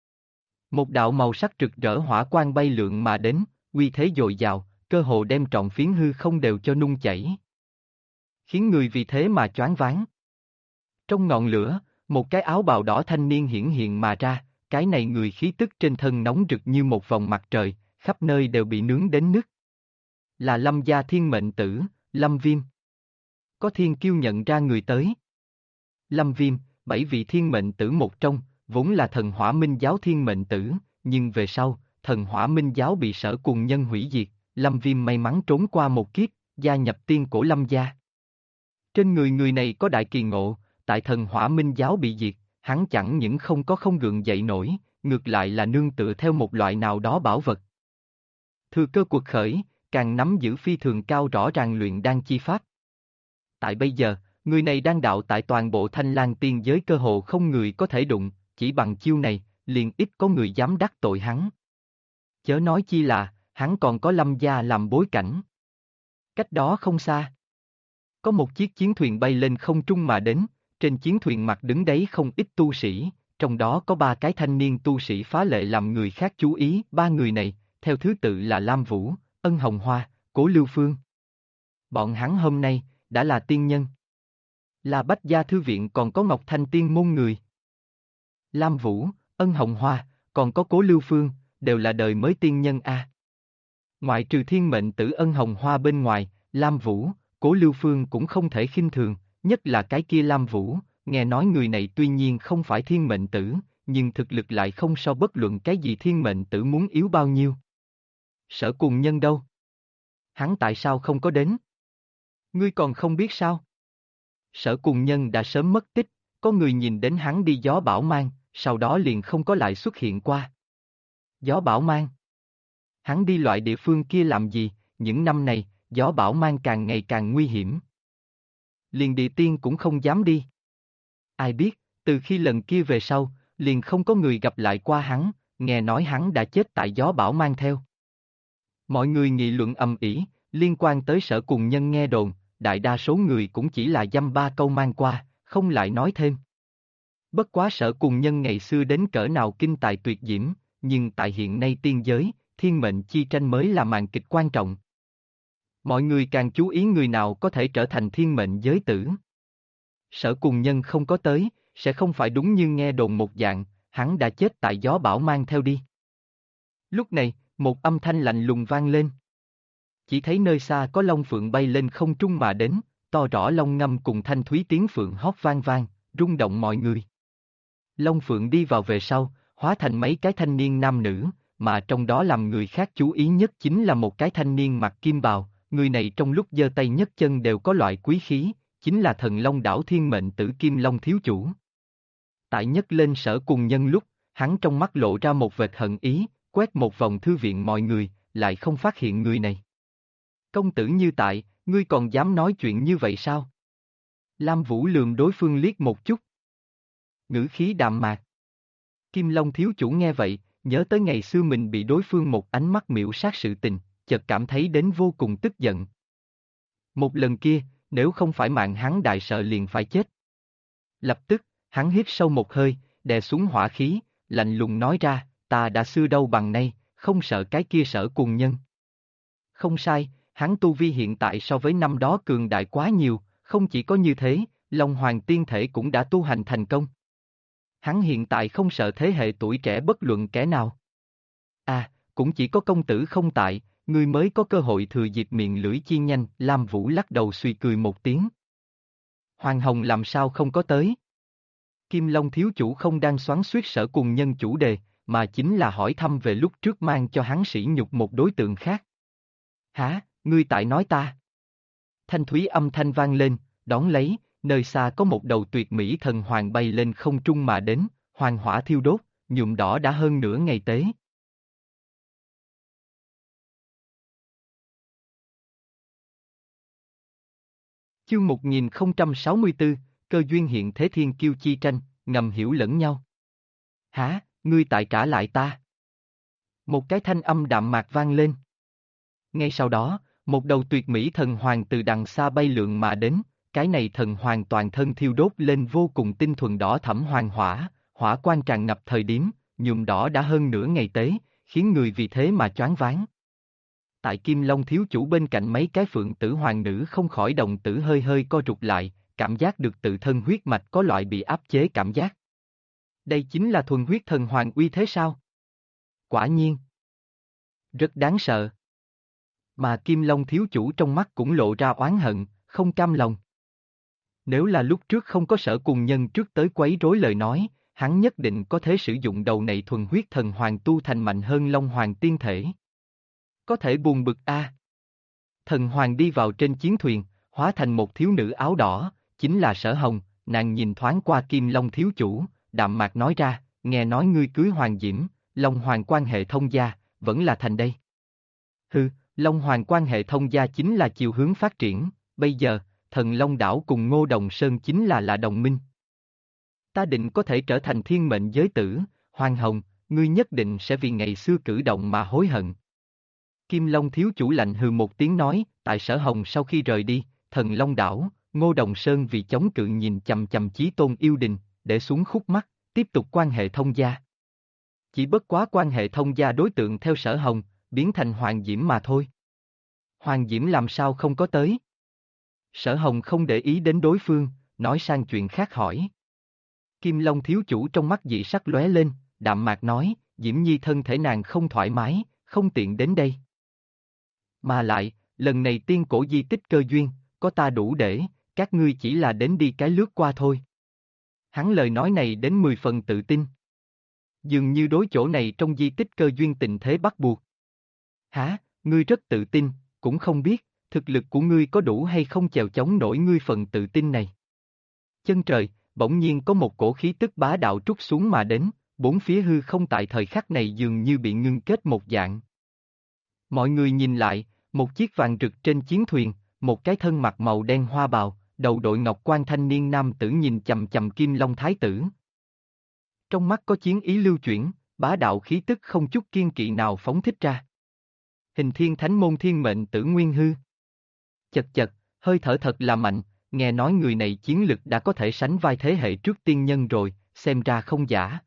Một đạo màu sắc rực rỡ hỏa quang bay lượn mà đến, uy thế dồi dào, cơ hồ đem trọn phiến hư không đều cho nung chảy. Khiến người vì thế mà choáng váng. Trong ngọn lửa, một cái áo bào đỏ thanh niên hiển hiện mà ra, cái này người khí tức trên thân nóng rực như một vòng mặt trời, khắp nơi đều bị nướng đến nứt. Là Lâm gia thiên mệnh tử, Lâm Viêm. Có thiên kiêu nhận ra người tới. Lâm Viêm, 7 vị thiên mệnh tử một trong, vốn là thần Hỏa Minh giáo thiên mệnh tử, nhưng về sau, thần Hỏa Minh giáo bị Sở Cùng Nhân hủy diệt, Lâm Viêm may mắn trốn qua một kiếp, gia nhập tiên cổ Lâm gia. Trên người người này có đại kỳ ngộ, tại thần Hỏa Minh giáo bị diệt, hắn chẳng những không có không gượng dậy nổi, ngược lại là nương tựa theo một loại nào đó bảo vật. Thừa cơ cuộc khởi, càng nắm giữ phi thường cao rõ ràng luyện đan chi pháp. Tại bây giờ, người này đang đạo tại toàn bộ Thanh Lang tiên giới cơ hồ không người có thể đụng, chỉ bằng chiêu này, liền ít có người dám đắc tội hắn. Chớ nói chi là, hắn còn có Lâm gia làm bối cảnh. Cách đó không xa. Có một chiếc chiến thuyền bay lên không trung mà đến, trên chiến thuyền mặt đứng đấy không ít tu sĩ, trong đó có 3 cái thanh niên tu sĩ phá lệ làm người khác chú ý, 3 người này, theo thứ tự là Lam Vũ, Ân Hồng Hoa, Cố Lưu Phương. Bọn hắn hôm nay, đã là tiên nhân. Là Bách Gia Thư Viện còn có Ngọc Thanh Tiên môn người. Lam Vũ, Ân Hồng Hoa, còn có Cố Lưu Phương, đều là đời mới tiên nhân Ngoại trừ thiên mệnh tử Ân Hồng Hoa bên ngoài, Lam Vũ, Cố Lưu Phương cũng không thể khinh thường, nhất là cái kia Lam Vũ, nghe nói người này tuy nhiên không phải thiên mệnh tử, nhưng thực lực lại không so bất luận cái gì thiên mệnh tử muốn yếu bao nhiêu. Sở Cùng Nhân đâu? Hắn tại sao không có đến? Ngươi còn không biết sao? Sở Cùng Nhân đã sớm mất tích, có người nhìn đến hắn đi gió bão mang, sau đó liền không có lại xuất hiện qua. Gió bão mang? Hắn đi loại địa phương kia làm gì? Những năm này, gió bão mang càng ngày càng nguy hiểm. Liền địa tiên cũng không dám đi. Ai biết, từ khi lần kia về sau, liền không có người gặp lại qua hắn, nghe nói hắn đã chết tại gió bão mang theo. Mọi người nghị luận ầm ĩ, liên quan tới Sở Cùng Nhân nghe đồn, đại đa số người cũng chỉ là dăm ba câu mang qua, không lại nói thêm. Bất quá Sở Cùng Nhân ngày xưa đến cỡ nào kinh tài tuyệt diễm, nhưng tại hiện nay tiên giới, thiên mệnh chi tranh mới là màn kịch quan trọng. Mọi người càng chú ý người nào có thể trở thành thiên mệnh giới tử. Sở Cùng Nhân không có tới, sẽ không phải đúng như nghe đồn một dạng, hắn đã chết tại gió bão mang theo đi. Lúc này, một âm thanh lạnh lùng vang lên. Chỉ thấy nơi xa có long phượng bay lên không trung mà đến, to rõ long ngâm cùng thanh thúy tiếng phượng hót vang vang, rung động mọi người. Long phượng đi vào về sau, hóa thành mấy cái thanh niên nam nữ, mà trong đó làm người khác chú ý nhất chính là một cái thanh niên mặc kim bào, người này trong lúc giơ tay nhấc chân đều có loại quý khí, chính là thần long đảo thiên mệnh tử Kim Long thiếu chủ. Tại nhấc lên Sở Cùng Nhân lúc, hắn trong mắt lộ ra một vệt hận ý, quét một vòng thư viện mọi người, lại không phát hiện người này. Công tử Như Tại, ngươi còn dám nói chuyện như vậy sao? Lam Vũ lườm đối phương liếc một chút. Ngữ khí đạm mạc. Kim Long thiếu chủ nghe vậy, nhớ tới ngày xưa mình bị đối phương một ánh mắt miễu sát sự tình, chợt cảm thấy đến vô cùng tức giận. Một lần kia, nếu không phải mạng hắn đại sợ liền phải chết. Lập tức, hắn hít sâu một hơi, đè xuống hỏa khí, lạnh lùng nói ra, ta đã xưa đâu bằng nay, không sợ cái kia Sở Cùng Nhân. Không sai, hắn tu vi hiện tại so với năm đó cường đại quá nhiều, không chỉ có như thế, Long Hoàng tiên thể cũng đã tu hành thành công. Hắn hiện tại không sợ thế hệ tuổi trẻ bất luận kẻ nào. À, cũng chỉ có công tử không tại, ngươi mới có cơ hội thừa dịp miệng lưỡi chi nhanh, Lam Vũ lắc đầu suy cười một tiếng. Hoàng Hồng làm sao không có tới? Kim Long thiếu chủ không đang xoắn xuýt Sở Cùng Nhân chủ đề, mà chính là hỏi thăm về lúc trước mang cho hắn sỉ nhục một đối tượng khác. Hả, ngươi tại nói ta? Thanh thúy âm thanh vang lên, đón lấy, nơi xa có một đầu tuyệt mỹ thần hoàng bay lên không trung mà đến, hoàng hỏa thiêu đốt, nhuộm đỏ đã hơn nửa ngày tế. Chương 1064, cơ duyên hiện thế thiên kiêu chi tranh, ngầm hiểu lẫn nhau. Hả, ngươi tại trả lại ta? Một cái thanh âm đạm mạc vang lên. Ngay sau đó, một đầu tuyệt mỹ thần hoàng từ đằng xa bay lượn mà đến, cái này thần hoàng toàn thân thiêu đốt lên vô cùng tinh thuần đỏ thẫm hoàng hỏa, hỏa quang tràn ngập thời điểm, nhuộm đỏ đã hơn nửa ngày tế, khiến người vì thế mà choáng váng. Tại Kim Long thiếu chủ bên cạnh mấy cái phượng tử hoàng nữ không khỏi đồng tử hơi hơi co rụt lại, cảm giác được tự thân huyết mạch có loại bị áp chế cảm giác. Đây chính là thuần huyết thần hoàng uy thế sao? Quả nhiên. Rất đáng sợ. Mà Kim Long thiếu chủ trong mắt cũng lộ ra oán hận, không cam lòng. Nếu là lúc trước không có Sở Cùng Nhân trước tới quấy rối lời nói, hắn nhất định có thể sử dụng đầu này thuần huyết thần hoàng tu thành mạnh hơn Long Hoàng tiên thể. Có thể buồn bực a. Thần hoàng đi vào trên chiến thuyền, hóa thành một thiếu nữ áo đỏ, chính là Sở Hồng, nàng nhìn thoáng qua Kim Long thiếu chủ, đạm mạc nói ra, nghe nói ngươi cưới Hoàng Diễm, Long Hoàng quan hệ thông gia, vẫn là thành đây. Hừ, Long Hoàng quan hệ thông gia chính là chiều hướng phát triển, bây giờ, thần Long đảo cùng Ngô Đồng Sơn chính là đồng minh. Ta định có thể trở thành thiên mệnh giới tử, Hoàng Hồng, ngươi nhất định sẽ vì ngày xưa cử động mà hối hận. Kim Long thiếu chủ lạnh hừ một tiếng nói, tại Sở Hồng sau khi rời đi, thần Long đảo, Ngô Đồng Sơn vì chống cự nhìn chằm chằm Chí Tôn yêu đình, để xuống khúc mắt, tiếp tục quan hệ thông gia. Chỉ bất quá quan hệ thông gia đối tượng theo Sở Hồng, biến thành Hoàng Diễm mà thôi. Hoàng Diễm làm sao không có tới? Sở Hồng không để ý đến đối phương, nói sang chuyện khác hỏi. Kim Long thiếu chủ trong mắt dị sắc lóe lên, đạm mạc nói, Diễm Nhi thân thể nàng không thoải mái, không tiện đến đây. Mà lại, lần này tiên cổ di tích cơ duyên, có ta đủ để, các ngươi chỉ là đến đi cái lướt qua thôi. Hắn lời nói này đến 10 phần tự tin. Dường như đối chỗ này trong di tích cơ duyên tình thế bắt buộc. Hả, ngươi rất tự tin, cũng không biết, thực lực của ngươi có đủ hay không chèo chống nổi ngươi phần tự tin này. Chân trời, bỗng nhiên có một cổ khí tức bá đạo trút xuống mà đến, bốn phía hư không tại thời khắc này dường như bị ngưng kết một dạng. Mọi người nhìn lại, một chiếc vàng rực trên chiến thuyền, một cái thân mặc màu đen hoa bào, đầu đội ngọc quan thanh niên nam tử nhìn chằm chằm Kim Long thái tử. Trong mắt có chiến ý lưu chuyển, bá đạo khí tức không chút kiên kỵ nào phóng thích ra. Hình thiên thánh môn thiên mệnh tử Nguyên Hư. Chật chật, hơi thở thật là mạnh, nghe nói người này chiến lực đã có thể sánh vai thế hệ trước tiên nhân rồi, xem ra không giả.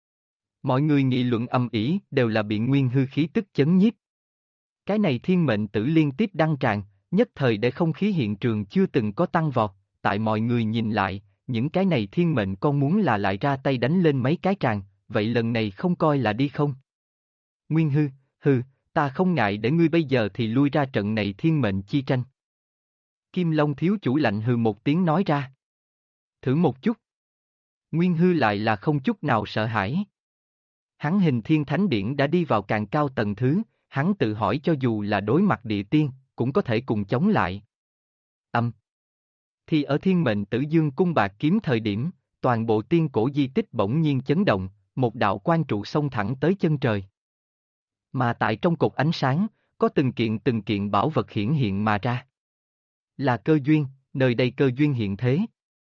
Mọi người nghị luận ầm ĩ đều là bị Nguyên Hư khí tức chấn nhiếp. Cái này thiên mệnh tử liên tiếp đăng tràng, nhất thời để không khí hiện trường chưa từng có tăng vọt, tại mọi người nhìn lại, những cái này thiên mệnh con muốn là lại ra tay đánh lên mấy cái tràng, vậy lần này không coi là đi không? Nguyên hư, ta không ngại để ngươi bây giờ thì lui ra trận này thiên mệnh chi tranh. Kim Long thiếu chủ lạnh hừ một tiếng nói ra. Thử một chút. Nguyên hư lại là không chút nào sợ hãi. Hắn hình thiên thánh điển đã đi vào càng cao tầng thứ, hắn tự hỏi cho dù là đối mặt địa tiên, cũng có thể cùng chống lại. Thì ở thiên mệnh tử dương cung bạc kiếm thời điểm, toàn bộ tiên cổ di tích bỗng nhiên chấn động, một đạo quang trụ xông thẳng tới chân trời. Mà tại trong cột ánh sáng, có từng kiện bảo vật hiển hiện mà ra. Là cơ duyên, nơi đây cơ duyên hiện thế.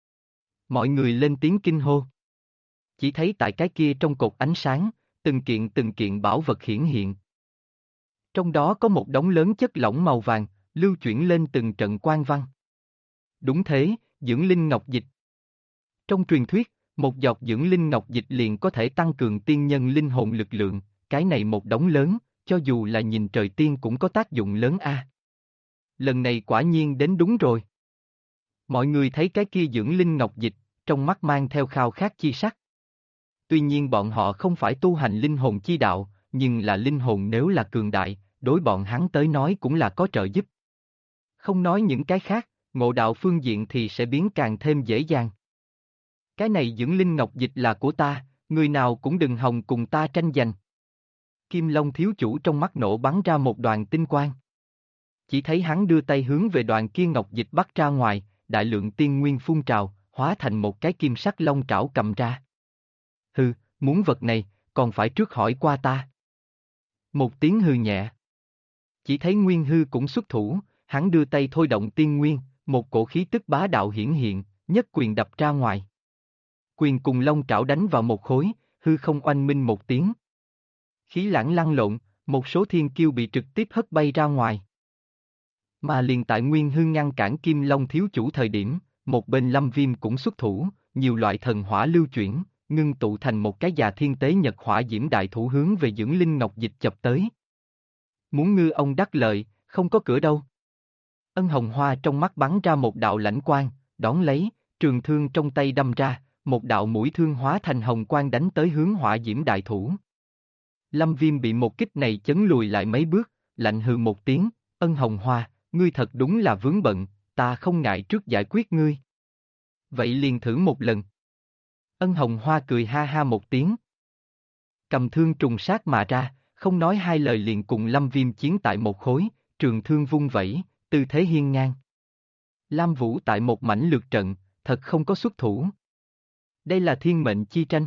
Mọi người lên tiếng kinh hô. Chỉ thấy tại cái kia trong cột ánh sáng, từng kiện bảo vật hiển hiện. Trong đó có một đống lớn chất lỏng màu vàng, lưu chuyển lên từng trận quang văn. Đúng thế, dưỡng linh ngọc dịch. Trong truyền thuyết, một giọt dưỡng linh ngọc dịch liền có thể tăng cường tiên nhân linh hồn lực lượng, cái này một đống lớn, cho dù là nhìn trời tiên cũng có tác dụng lớn a. Lần này quả nhiên đến đúng rồi. Mọi người thấy cái kia dưỡng linh ngọc dịch, trong mắt mang theo khao khát chi sắc. Tuy nhiên bọn họ không phải tu hành linh hồn chi đạo, nhưng là linh hồn nếu là cường đại, đối bọn hắn tới nói cũng là có trợ giúp. Không nói những cái khác, ngộ đạo phương diện thì sẽ biến càng thêm dễ dàng. Cái này dưỡng linh ngọc dịch là của ta, người nào cũng đừng hòng cùng ta tranh giành. Kim Long thiếu chủ trong mắt nổ bắn ra một đoàn tinh quang. Chỉ thấy hắn đưa tay hướng về đoàn kia ngọc dịch bắt ra ngoài, đại lượng tiên nguyên phun trào, hóa thành một cái kim sắc long trảo cầm ra. Hừ, muốn vật này, còn phải trước hỏi qua ta. Một tiếng hừ nhẹ. Chỉ thấy Nguyên Hư cũng xuất thủ, hắn đưa tay thôi động tiên nguyên, một cổ khí tức bá đạo hiển hiện, nhất quyền đập ra ngoài. Quyền cùng long trảo đánh vào một khối, hư không oanh minh một tiếng. Khí lãng lăn lộn, một số thiên kiêu bị trực tiếp hất bay ra ngoài. Mà liền tại Nguyên Hư ngăn cản Kim Long thiếu chủ thời điểm, một bên Lâm Viêm cũng xuất thủ, nhiều loại thần hỏa lưu chuyển, ngưng tụ thành một cái già thiên tế nhật hỏa diễm đại thủ hướng về dưỡng linh ngọc dịch chập tới. Muốn ngư ông đắc lợi, không có cửa đâu. Ân Hồng Hoa trong mắt bắn ra một đạo lãnh quang, đón lấy, trường thương trong tay đâm ra, một đạo mũi thương hóa thành hồng quang đánh tới hướng hỏa diễm đại thủ. Lâm Viêm bị một kích này chấn lùi lại mấy bước, lạnh hừ một tiếng, Ân Hồng Hoa, ngươi thật đúng là vướng bận, ta không ngại trước giải quyết ngươi. Vậy liền thử một lần. Ân Hồng Hoa cười ha ha một tiếng. Cầm thương trùng sát mà ra, không nói hai lời liền cùng Lâm Viêm chiến tại một khối, trường thương vung vẩy, tư thế hiên ngang. Lam Vũ tại một mảnh lượt trận, thật không có xuất thủ. Đây là thiên mệnh chi tranh.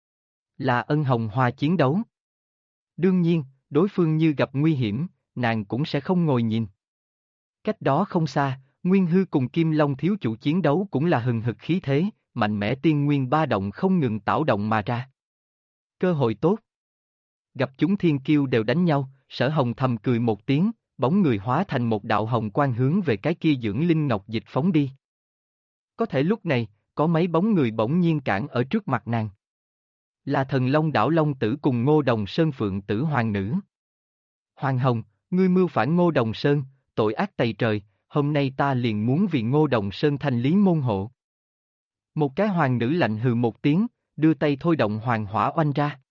Là Ân Hồng Hoa chiến đấu. Đương nhiên, đối phương như gặp nguy hiểm, nàng cũng sẽ không ngồi nhìn. Cách đó không xa, Nguyên Hư cùng Kim Long thiếu chủ chiến đấu cũng là hừng hực khí thế, mạnh mẽ tiên nguyên ba động không ngừng tạo động mà ra. Cơ hội tốt. Gặp chúng thiên kiêu đều đánh nhau, Sở Hồng thầm cười một tiếng, bóng người hóa thành một đạo hồng quang hướng về cái kia dưỡng linh ngọc dịch phóng đi. Có thể lúc này, có mấy bóng người bỗng nhiên cản ở trước mặt nàng. Là Thần Long đảo Long Tử cùng Ngô Đồng Sơn Phượng Tử Hoàng Nữ. Hoàng Hồng, ngươi mưu phản Ngô Đồng Sơn, tội ác tày trời, hôm nay ta liền muốn vì Ngô Đồng Sơn thanh lý môn hộ. Một cái hoàng nữ lạnh hừ một tiếng, đưa tay thôi động hoàng hỏa oanh ra.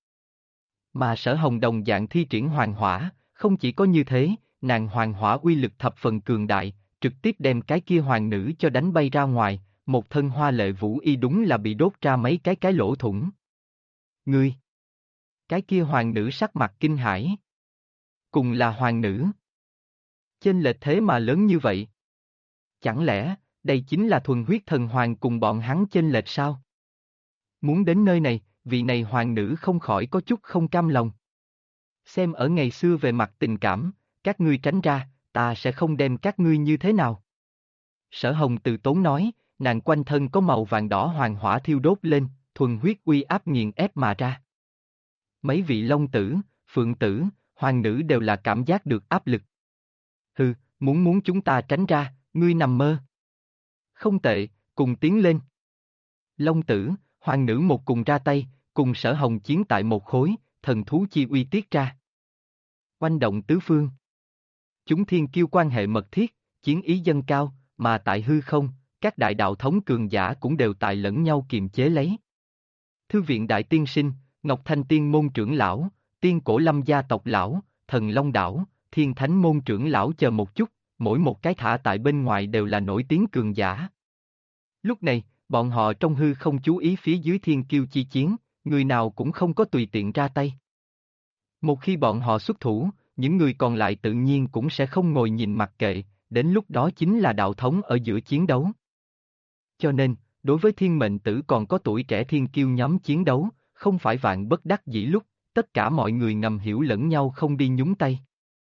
Mà Sở Hồng đồng dạng thi triển hoàng hỏa, không chỉ có như thế, nàng hoàng hỏa uy lực thập phần cường đại, trực tiếp đem cái kia hoàng nữ cho đánh bay ra ngoài, một thân hoa lệ vũ y đúng là bị đốt ra mấy cái lỗ thủng. Ngươi! Cái kia hoàng nữ sắc mặt kinh hãi. Cùng là hoàng nữ. Chênh lệch thế mà lớn như vậy. Chẳng lẽ, đây chính là thuần huyết thần hoàng cùng bọn hắn chênh lệch sao? Muốn đến nơi này, vị này hoàng nữ không khỏi có chút không cam lòng. Xem ở ngày xưa về mặt tình cảm, các ngươi tránh ra, ta sẽ không đem các ngươi như thế nào. Sở Hồng từ tốn nói, nàng quanh thân có màu vàng đỏ hoàng hỏa thiêu đốt lên, thuần huyết uy áp nghiền ép mà ra. Mấy vị Long Tử, Phượng Tử, hoàng nữ đều là cảm giác được áp lực. Hừ, muốn chúng ta tránh ra, ngươi nằm mơ. Không tệ, cùng tiến lên. Long Tử, hoàng nữ một cùng ra tay, cùng Sở Hồng chiến tại một khối, thần thú chi uy tiết ra. Oanh động tứ phương. Chúng thiên kiêu quan hệ mật thiết, chiến ý dâng cao, mà tại hư không, các đại đạo thống cường giả cũng đều tại lẫn nhau kiềm chế lấy. Thư viện đại tiên sinh, Ngọc Thanh Tiên môn trưởng lão, Tiên Cổ Lâm gia tộc lão, Thần Long đảo, Thiên Thánh môn trưởng lão chờ một chút, mỗi một cái thả tại bên ngoài đều là nổi tiếng cường giả. Lúc này, bọn họ trong hư không chú ý phía dưới thiên kiêu chi chiến, người nào cũng không có tùy tiện ra tay. Một khi bọn họ xuất thủ, những người còn lại tự nhiên cũng sẽ không ngồi nhìn mặc kệ, đến lúc đó chính là đạo thống ở giữa chiến đấu. Cho nên, đối với thiên mệnh tử còn có tuổi trẻ thiên kiêu nhóm chiến đấu, không phải vạn bất đắc dĩ lúc, tất cả mọi người ngầm hiểu lẫn nhau không đi nhúng tay.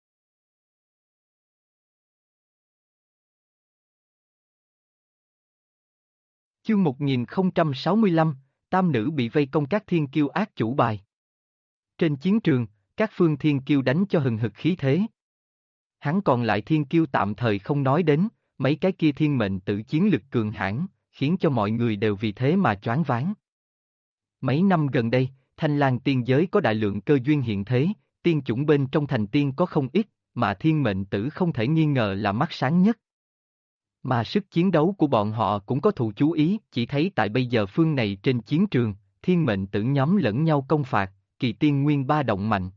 Chương 1065, tam nữ bị vây công các thiên kiêu ác chủ bài. Trên chiến trường, các phương thiên kiêu đánh cho hừng hực khí thế. Hắn còn lại thiên kiêu tạm thời không nói đến, mấy cái kia thiên mệnh tử chiến lực cường hãn, khiến cho mọi người đều vì thế mà choáng váng. Mấy năm gần đây, Thanh Lang tiên giới có đại lượng cơ duyên hiện thế, tiên chủng bên trong thành tiên có không ít, mà thiên mệnh tử không thể nghi ngờ là mắt sáng nhất. Mà sức chiến đấu của bọn họ cũng có thụ chú ý, chỉ thấy tại bây giờ phương này trên chiến trường, thiên mệnh tử nhóm lẫn nhau công phạt, kỳ tiên nguyên ba động mạnh.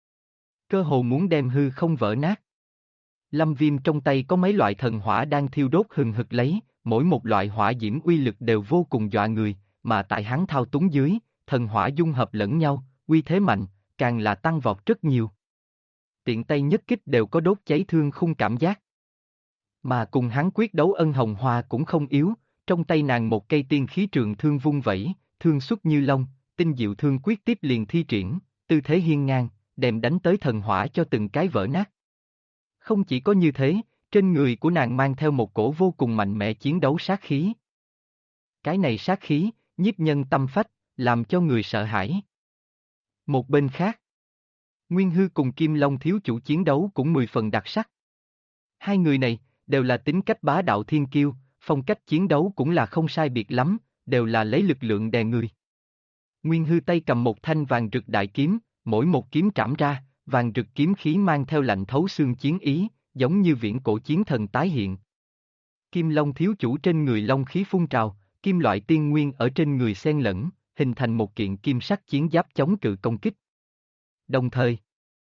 Cơ hồ muốn đem hư không vỡ nát. Lâm Viêm trong tay có mấy loại thần hỏa đang thiêu đốt hừng hực lấy, mỗi một loại hỏa diễm uy lực đều vô cùng dọa người, mà tại hắn thao túng dưới, thần hỏa dung hợp lẫn nhau, uy thế mạnh, càng là tăng vọt rất nhiều. Tiện tay nhất kích đều có đốt cháy thương khung cảm giác. Mà cùng hắn quyết đấu Ân Hồng Hoa cũng không yếu, trong tay nàng một cây tiên khí trường thương vung vẩy, thương xuất như long, tinh diệu thương quyết tiếp liền thi triển, tư thế hiên ngang, đem đánh tới thần hỏa cho từng cái vỡ nát. Không chỉ có như thế, trên người của nàng mang theo một cổ vô cùng mạnh mẽ chiến đấu sát khí. Cái này sát khí, nhiếp nhân tâm phách, làm cho người sợ hãi. Một bên khác, Nguyên Hư cùng Kim Long thiếu chủ chiến đấu cũng 10 phần đặc sắc. Hai người này, đều là tính cách bá đạo thiên kiêu, phong cách chiến đấu cũng là không sai biệt lắm, đều là lấy lực lượng đè người. Nguyên Hư tay cầm một thanh vàng rực đại kiếm, mỗi một kiếm trảm ra, vàng rực kiếm khí mang theo lạnh thấu xương chiến ý, giống như viễn cổ chiến thần tái hiện. Kim Long thiếu chủ trên người long khí phun trào, kim loại tiên nguyên ở trên người xen lẫn, hình thành một kiện kim sắc chiến giáp chống cự công kích. Đồng thời,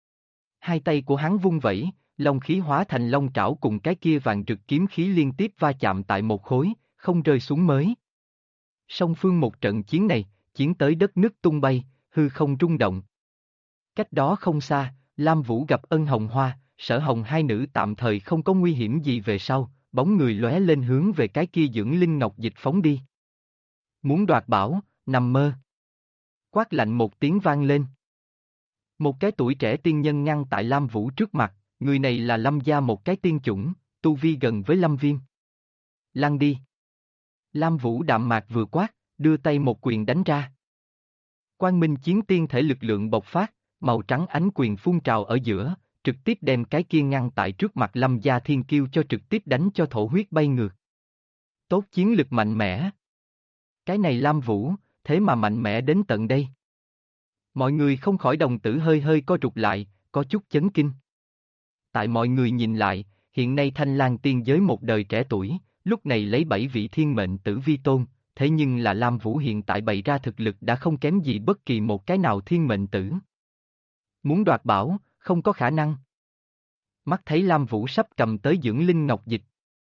hai tay của hắn vung vẩy, long khí hóa thành long trảo cùng cái kia vàng rực kiếm khí liên tiếp va chạm tại một khối, không rơi xuống mới. Song phương một trận chiến này, chiến tới đất nứt tung bay, hư không rung động. Cách đó không xa, Lam Vũ gặp Ân Hồng Hoa, Sở Hồng hai nữ tạm thời không có nguy hiểm gì về sau, bóng người lóe lên hướng về cái kia dưỡng linh ngọc dịch phóng đi. Muốn đoạt bảo, nằm mơ. Quát lạnh một tiếng vang lên. Một cái tuổi trẻ tiên nhân ngăn tại Lam Vũ trước mặt, người này là Lâm gia một cái tiên chủng, tu vi gần với Lâm Viêm. Lăn đi. Lam Vũ đạm mạc vừa quát, đưa tay một quyền đánh ra. Quang Minh chiến tiên thể lực lượng bộc phát, màu trắng ánh quyền phun trào ở giữa, trực tiếp đem cái kia ngăn tại trước mặt Lâm gia thiên kiêu cho trực tiếp đánh cho thổ huyết bay ngược. Tốt chiến lực mạnh mẽ. Cái này Lam Vũ, thế mà mạnh mẽ đến tận đây. Mọi người không khỏi đồng tử hơi hơi co rụt lại, có chút chấn kinh. Tại mọi người nhìn lại, hiện nay Thanh Lang tiên giới một đời trẻ tuổi, lúc này lấy 7 vị thiên mệnh tử vi tôn, thế nhưng là Lam Vũ hiện tại bày ra thực lực đã không kém gì bất kỳ một cái nào thiên mệnh tử. Muốn đoạt bảo, không có khả năng. Mắt thấy Lam Vũ sắp cầm tới dưỡng linh ngọc dịch.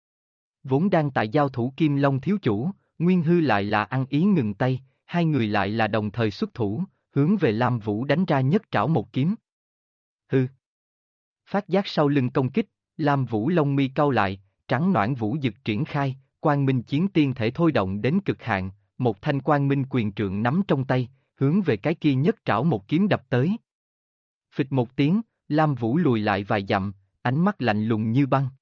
Vốn đang tại giao thủ Kim Long thiếu chủ, Nguyên Hư lại là ăn ý ngừng tay, hai người lại là đồng thời xuất thủ, hướng về Lam Vũ đánh ra nhất trảo một kiếm. Hư. Phát giác sau lưng công kích, Lam Vũ lông mi cau lại, trắng noãn vũ dực triển khai, quang minh chiến tiên thể thôi động đến cực hạn, một thanh quang minh quyền trượng nắm trong tay, hướng về cái kia nhất trảo một kiếm đập tới. Phịch một tiếng, Lam Vũ lùi lại vài dặm, ánh mắt lạnh lùng như băng.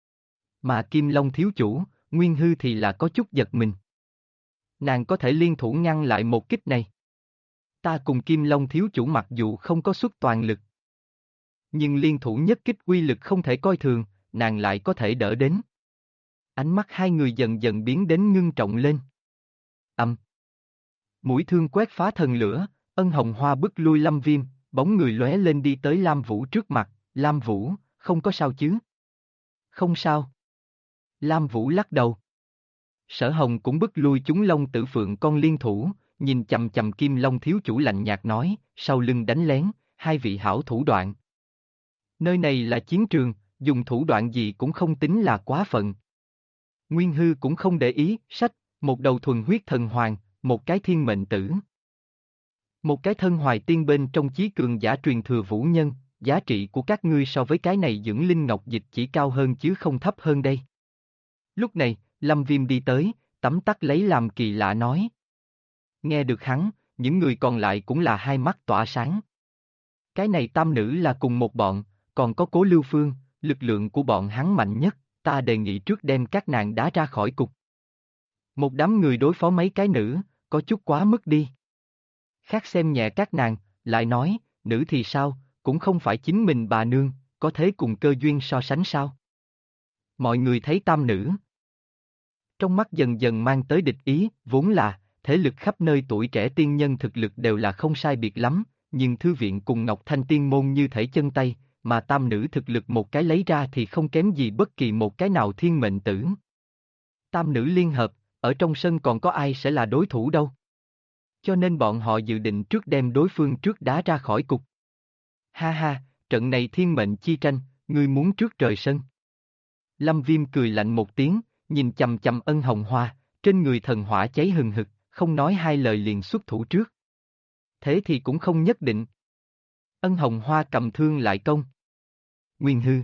Mà Kim Long thiếu chủ, Nguyên Hư thì là có chút giật mình. Nàng có thể liên thủ ngăn lại một kích này. Ta cùng Kim Long thiếu chủ mặc dù không có xuất toàn lực, nhưng liên thủ nhất kích uy lực không thể coi thường, nàng lại có thể đỡ đến. Ánh mắt hai người dần dần biến đến ngưng trọng lên. Mũi thương quét phá thần lửa, Ân Hồng Hoa bức lui Lâm Viêm, bóng người lóe lên đi tới Lam Vũ trước mặt. Lam Vũ, không có sao chứ? Không sao. Lam Vũ lắc đầu. Sở Hồng cũng bức lui chúng Long Tử Phượng con liên thủ, nhìn chằm chằm Kim Long thiếu chủ lạnh nhạt nói, sau lưng đánh lén, hai vị hảo thủ đoạn. Nơi này là chiến trường, dùng thủ đoạn gì cũng không tính là quá phận. Nguyên Hư cũng không để ý, sách, một đầu thuần huyết thần hoàng, một cái thiên mệnh tử. Một cái thân hoài tiên bên trong chí cường giả truyền thừa vũ nhân, giá trị của các ngươi so với cái này dưỡng linh ngọc dịch chỉ cao hơn chứ không thấp hơn đây. Lúc này, Lâm Viêm đi tới, tắm tắt lấy làm kỳ lạ nói. Nghe được hắn, những người còn lại cũng là hai mắt tỏa sáng. Cái này tam nữ là cùng một bọn, còn có Cố Lưu Phương, lực lượng của bọn hắn mạnh nhất, ta đề nghị trước đem các nàng đá ra khỏi cục. Một đám người đối phó mấy cái nữ, có chút quá mức đi. Khác xem nhẹ các nàng, lại nói, nữ thì sao, cũng không phải chính mình bà nương, có thế cùng cơ duyên so sánh sao. Mọi người thấy tam nữ. Trong mắt dần dần mang tới địch ý, vốn là, thế lực khắp nơi tuổi trẻ tiên nhân thực lực đều là không sai biệt lắm, nhưng thư viện cùng Ngọc Thanh tiên môn như thể chân tay, mà tam nữ thực lực một cái lấy ra thì không kém gì bất kỳ một cái nào thiên mệnh tử. Tam nữ liên hợp, ở trong sân còn có ai sẽ là đối thủ đâu. Cho nên bọn họ dự định trước đem đối phương trước đá ra khỏi cục. Ha ha, trận này thiên mệnh chi tranh, ngươi muốn trước rời sân. Lâm Viêm cười lạnh một tiếng, nhìn chằm chằm Ân Hồng Hoa, trên người thần hỏa cháy hừng hực, không nói hai lời liền xuất thủ trước. Thế thì cũng không nhất định. Ân Hồng Hoa cầm thương lại công. Nguyên Hư.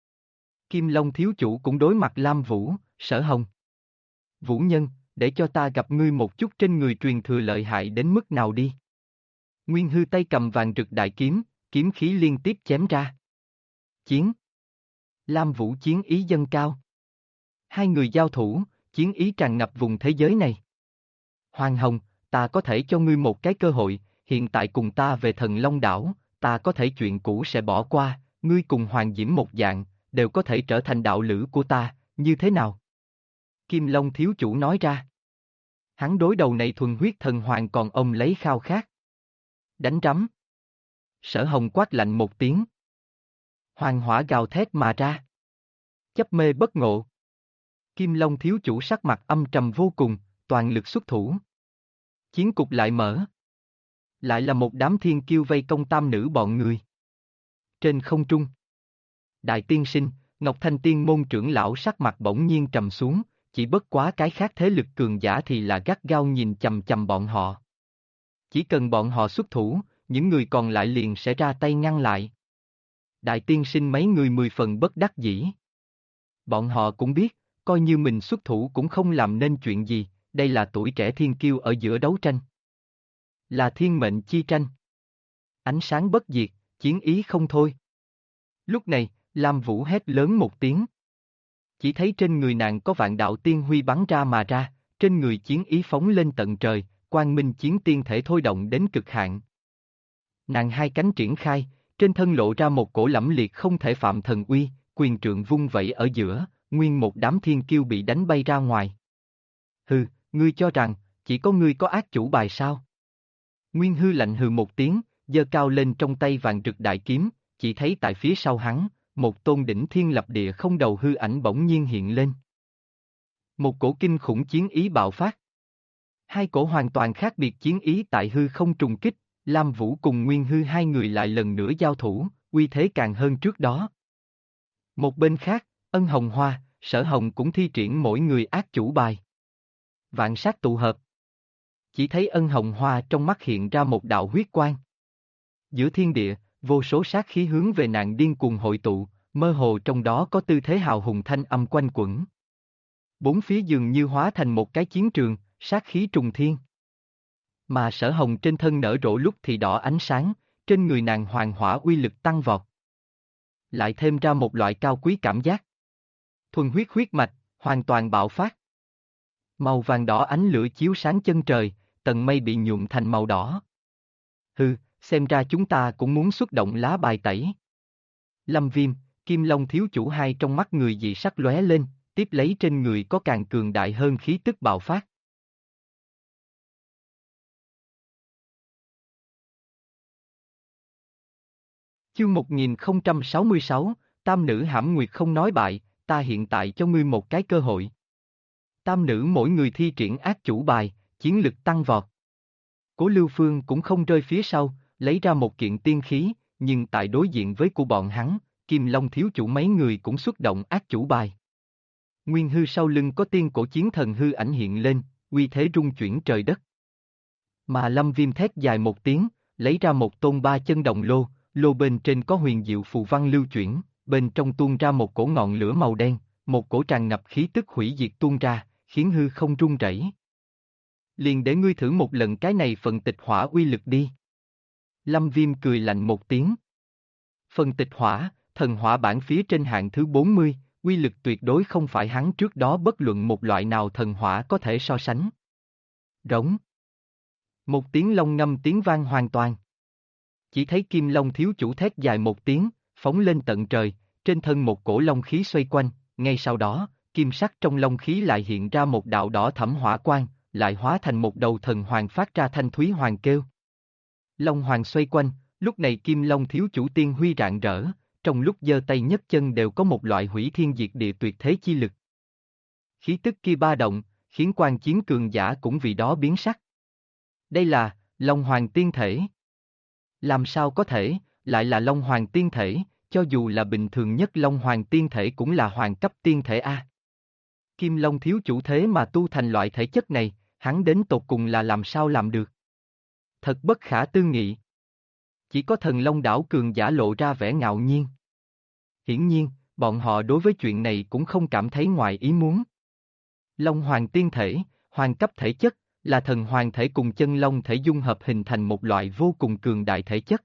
Kim Long thiếu chủ cũng đối mặt Lam Vũ, Sở Hồng. Vũ Nhân, để cho ta gặp ngươi một chút trên người truyền thừa lợi hại đến mức nào đi. Nguyên Hư tay cầm vàng rực đại kiếm, kiếm khí liên tiếp chém ra. Chiến. Lam Vũ chiến ý dâng cao. Hai người giao thủ, chiến ý tràn ngập vùng thế giới này. Hoàng Hồng, ta có thể cho ngươi một cái cơ hội, hiện tại cùng ta về Thần Long đảo, ta có thể chuyện cũ sẽ bỏ qua, ngươi cùng Hoàng Diễm một dạng, đều có thể trở thành đạo lữ của ta, như thế nào? Kim Long thiếu chủ nói ra. Hắn đối đầu này thuần huyết thần hoàng còn ông lấy khao khát. Đánh rắm. Sở Hồng quát lạnh một tiếng. Hoàng hỏa gào thét mà ra. Chấp mê bất ngộ. Kim Long thiếu chủ sắc mặt âm trầm vô cùng, toàn lực xuất thủ. Chiến cục lại mở. Lại là một đám thiên kiêu vây công tam nữ bọn người. Trên không trung. Đại tiên sinh, Ngọc Thanh tiên môn trưởng lão sắc mặt bỗng nhiên trầm xuống, chỉ bất quá cái khác thế lực cường giả thì là gắt gao nhìn chằm chằm bọn họ. Chỉ cần bọn họ xuất thủ, những người còn lại liền sẽ ra tay ngăn lại. Đại tiên sinh mấy người 10 phần bất đắc dĩ. Bọn họ cũng biết, coi như mình xuất thủ cũng không làm nên chuyện gì, đây là tuổi trẻ thiên kiêu ở giữa đấu tranh. Là thiên mệnh chi tranh. Ánh sáng bất diệt, chiến ý không thôi. Lúc này, Lam Vũ hét lớn một tiếng. Chỉ thấy trên người nàng có vạn đạo tiên huy bắn ra mà ra, trên người chiến ý phóng lên tận trời, quang minh chiến tiên thể thôi động đến cực hạn. Nàng hai cánh triển khai, trên thân lộ ra một cổ lẫm liệt không thể phạm thần uy, quyền trượng vung vẩy ở giữa, nguyên một đám thiên kiêu bị đánh bay ra ngoài. Hừ, ngươi cho rằng, chỉ có ngươi có ác chủ bài sao? Nguyên Hư lạnh hừ một tiếng, giơ cao lên trong tay vàng rực đại kiếm, chỉ thấy tại phía sau hắn, một tôn đỉnh thiên lập địa không đầu hư ảnh bỗng nhiên hiện lên. Một cổ kinh khủng chiến ý bạo phát. Hai cổ hoàn toàn khác biệt chiến ý tại hư không trùng kích, Lam Vũ cùng Nguyên Hư hai người lại lần nữa giao thủ, uy thế càng hơn trước đó. Một bên khác, Ân Hồng Hoa, Sở Hồng cũng thi triển mỗi người ác chủ bài. Vạn sát tụ hợp. Chỉ thấy Ân Hồng Hoa trong mắt hiện ra một đạo huyết quang. Giữa thiên địa, vô số sát khí hướng về nàng điên cuồng hội tụ, mơ hồ trong đó có tư thế hào hùng thanh âm quanh quẩn. Bốn phía dường như hóa thành một cái chiến trường, sát khí trùng thiên. Mà Sở Hồng trên thân nở rộ lúc thì đỏ ánh sáng, trên người nàng hoàng hỏa uy lực tăng vọt. Lại thêm ra một loại cao quý cảm giác. Thuần huyết huyết mạch, hoàn toàn bạo phát. Màu vàng đỏ ánh lửa chiếu sáng chân trời, tầng mây bị nhuộm thành màu đỏ. Hừ, xem ra chúng ta cũng muốn xuất động lá bài tẩy. Lâm Viêm, Kim Long thiếu chủ hai trong mắt người dị sắc lóe lên, tiếp lấy trên người có càng cường đại hơn khí tức bạo phát. Chương 1066, Tam nữ hãm nguyệt không nói bại, ta hiện tại cho ngươi một cái cơ hội. Tam nữ mỗi người thi triển ác chủ bài, chiến lực tăng vọt. Cố Lưu Phương cũng không rơi phía sau, lấy ra một kiện tiên khí, nhưng tại đối diện với của bọn hắn, Kim Long thiếu chủ mấy người cũng xuất động ác chủ bài. Nguyên hư sau lưng có tiên cổ chiến thần hư ảnh hiện lên, uy thế rung chuyển trời đất. Mà Lâm Viêm thét dài một tiếng, lấy ra một tôn ba chân đồng lô, lô bên trên có huyền diệu phù văn lưu chuyển, bên trong tuôn ra một cổ ngọn lửa màu đen, một cổ tràn ngập khí tức hủy diệt tuôn ra, khiến hư không rung rẩy. Liền để ngươi thử một lần cái này phần tịch hỏa uy lực đi. Lâm Viêm cười lạnh một tiếng. Phần tịch hỏa, thần hỏa bản phía trên hạng thứ 40, uy lực tuyệt đối không phải hắn trước đó bất luận một loại nào thần hỏa có thể so sánh. Rống. Một tiếng long ngâm tiếng vang hoàn toàn. Chỉ thấy Kim Long thiếu chủ thét dài một tiếng, phóng lên tận trời, trên thân một cổ long khí xoay quanh, ngay sau đó, kim sắc trong long khí lại hiện ra một đạo đỏ thẫm hỏa quang, lại hóa thành một đầu thần hoàng phát ra thanh thúy hoàng kêu. Long hoàng xoay quanh, lúc này Kim Long thiếu chủ tiên huy rạng rỡ, trong lúc giơ tay nhấc chân đều có một loại hủy thiên diệt địa tuyệt thế chi lực. Khí tức kia ba động, khiến quan chiến cường giả cũng vì đó biến sắc. Đây là Long Hoàng tiên thể. Làm sao có thể, lại là Long Hoàng tiên thể, cho dù là bình thường nhất Long Hoàng tiên thể cũng là hoàng cấp tiên thể A. Kim Long thiếu chủ thế mà tu thành loại thể chất này, hắn đến tột cùng là làm sao làm được. Thật bất khả tư nghị. Chỉ có thần Long đảo cường giả lộ ra vẻ ngạo nhiên. Hiển nhiên, bọn họ đối với chuyện này cũng không cảm thấy ngoài ý muốn. Long Hoàng tiên thể, hoàng cấp thể chất, là thần hoàng thể cùng chân long thể dung hợp hình thành một loại vô cùng cường đại thể chất.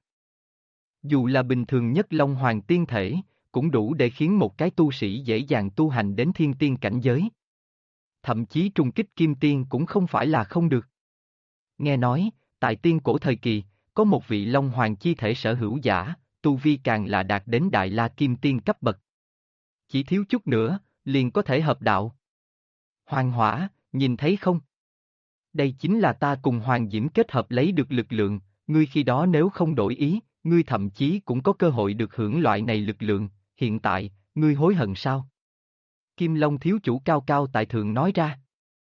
Dù là bình thường nhất Long Hoàng tiên thể, cũng đủ để khiến một cái tu sĩ dễ dàng tu hành đến thiên tiên cảnh giới. Thậm chí trùng kích kim tiên cũng không phải là không được. Nghe nói, tại tiên cổ thời kỳ, có một vị Long Hoàng chi thể sở hữu giả, tu vi càng là đạt đến Đại La Kim Tiên cấp bậc. Chỉ thiếu chút nữa, liền có thể hợp đạo. Hoàng hỏa, nhìn thấy không? Đây chính là ta cùng Hoàng Diễm kết hợp lấy được lực lượng, ngươi khi đó nếu không đổi ý, ngươi thậm chí cũng có cơ hội được hưởng loại này lực lượng, hiện tại, ngươi hối hận sao? Kim Long thiếu chủ cao cao tại thượng nói ra.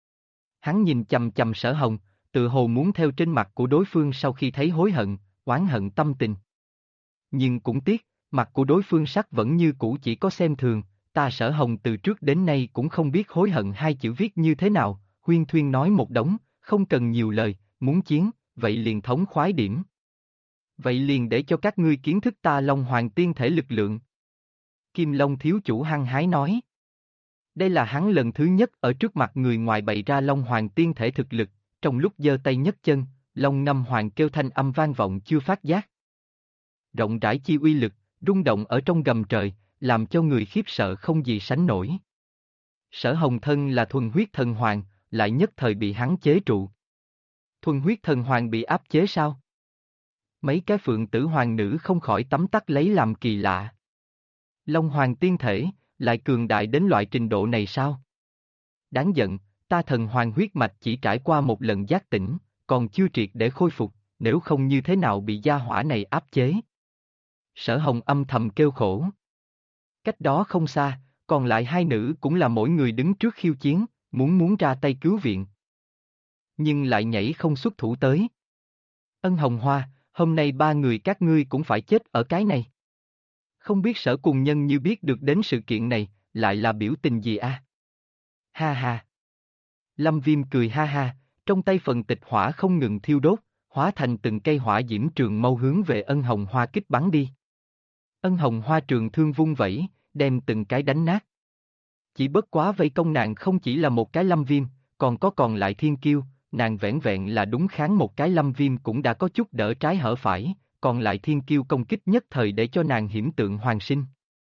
Hắn nhìn chầm chầm Sở Hồng, tự hồ muốn theo trên mặt của đối phương sau khi thấy hối hận, oán hận tâm tình. Nhưng cũng tiếc, mặt của đối phương sắc vẫn như cũ chỉ có xem thường, ta Sở Hồng từ trước đến nay cũng không biết hối hận hai chữ viết như thế nào, huyên thuyên nói một đống, không cần nhiều lời, muốn chiến, vậy liền thống khoái điểm. Vậy liền để cho các ngươi kiến thức ta Long Hoàng tiên thể lực lượng. Kim Long thiếu chủ hăng hái nói. Đây là hắn lần thứ nhất ở trước mặt người ngoài bày ra Long Hoàng tiên thể thực lực, trong lúc giơ tay nhấc chân, Long Ngâm Hoàng kêu thanh âm vang vọng chưa phát giác. Rộng rãi chi uy lực, rung động ở trong gầm trời, làm cho người khiếp sợ không gì sánh nổi. Sở Hồng thân là thuần huyết thần hoàng, lại nhất thời bị hắn chế trụ. Thuần huyết thần hoàng bị áp chế sao? Mấy cái phượng tử hoàng nữ không khỏi tấm tắc lấy làm kỳ lạ. Long Hoàng tiên thể, lại cường đại đến loại trình độ này sao? Đáng giận, ta thần hoàng huyết mạch chỉ trải qua một lần giác tỉnh, còn chưa triệt để khôi phục, nếu không như thế nào bị gia hỏa này áp chế. Sở Hồng âm thầm kêu khổ. Cách đó không xa, còn lại hai nữ cũng là mỗi người đứng trước khiêu chiến, muốn ra tay cứu viện. Nhưng lại nhảy không xuất thủ tới. Ân Hồng Hoa, hôm nay ba người các ngươi cũng phải chết ở cái này. Không biết Sở cùng nhân như biết được đến sự kiện này, lại là biểu tình gì a? Ha ha. Lâm Viêm cười ha ha, trong tay phần tịch hỏa không ngừng thiêu đốt, hóa thành từng cây hỏa diễm trường mâu hướng về Ân Hồng Hoa kích bắn đi. Ân Hồng Hoa trường thương vung vẩy, đem từng cái đánh nát. Chỉ bất quá vây công nàng không chỉ là một cái Lâm Viêm, còn lại thiên kiêu, nàng vẻn vẹn là đúng kháng một cái Lâm Viêm cũng đã có chút đỡ trái hở phải, còn lại thiên kiêu công kích nhất thời để cho nàng hiểm tượng hoàn sinh.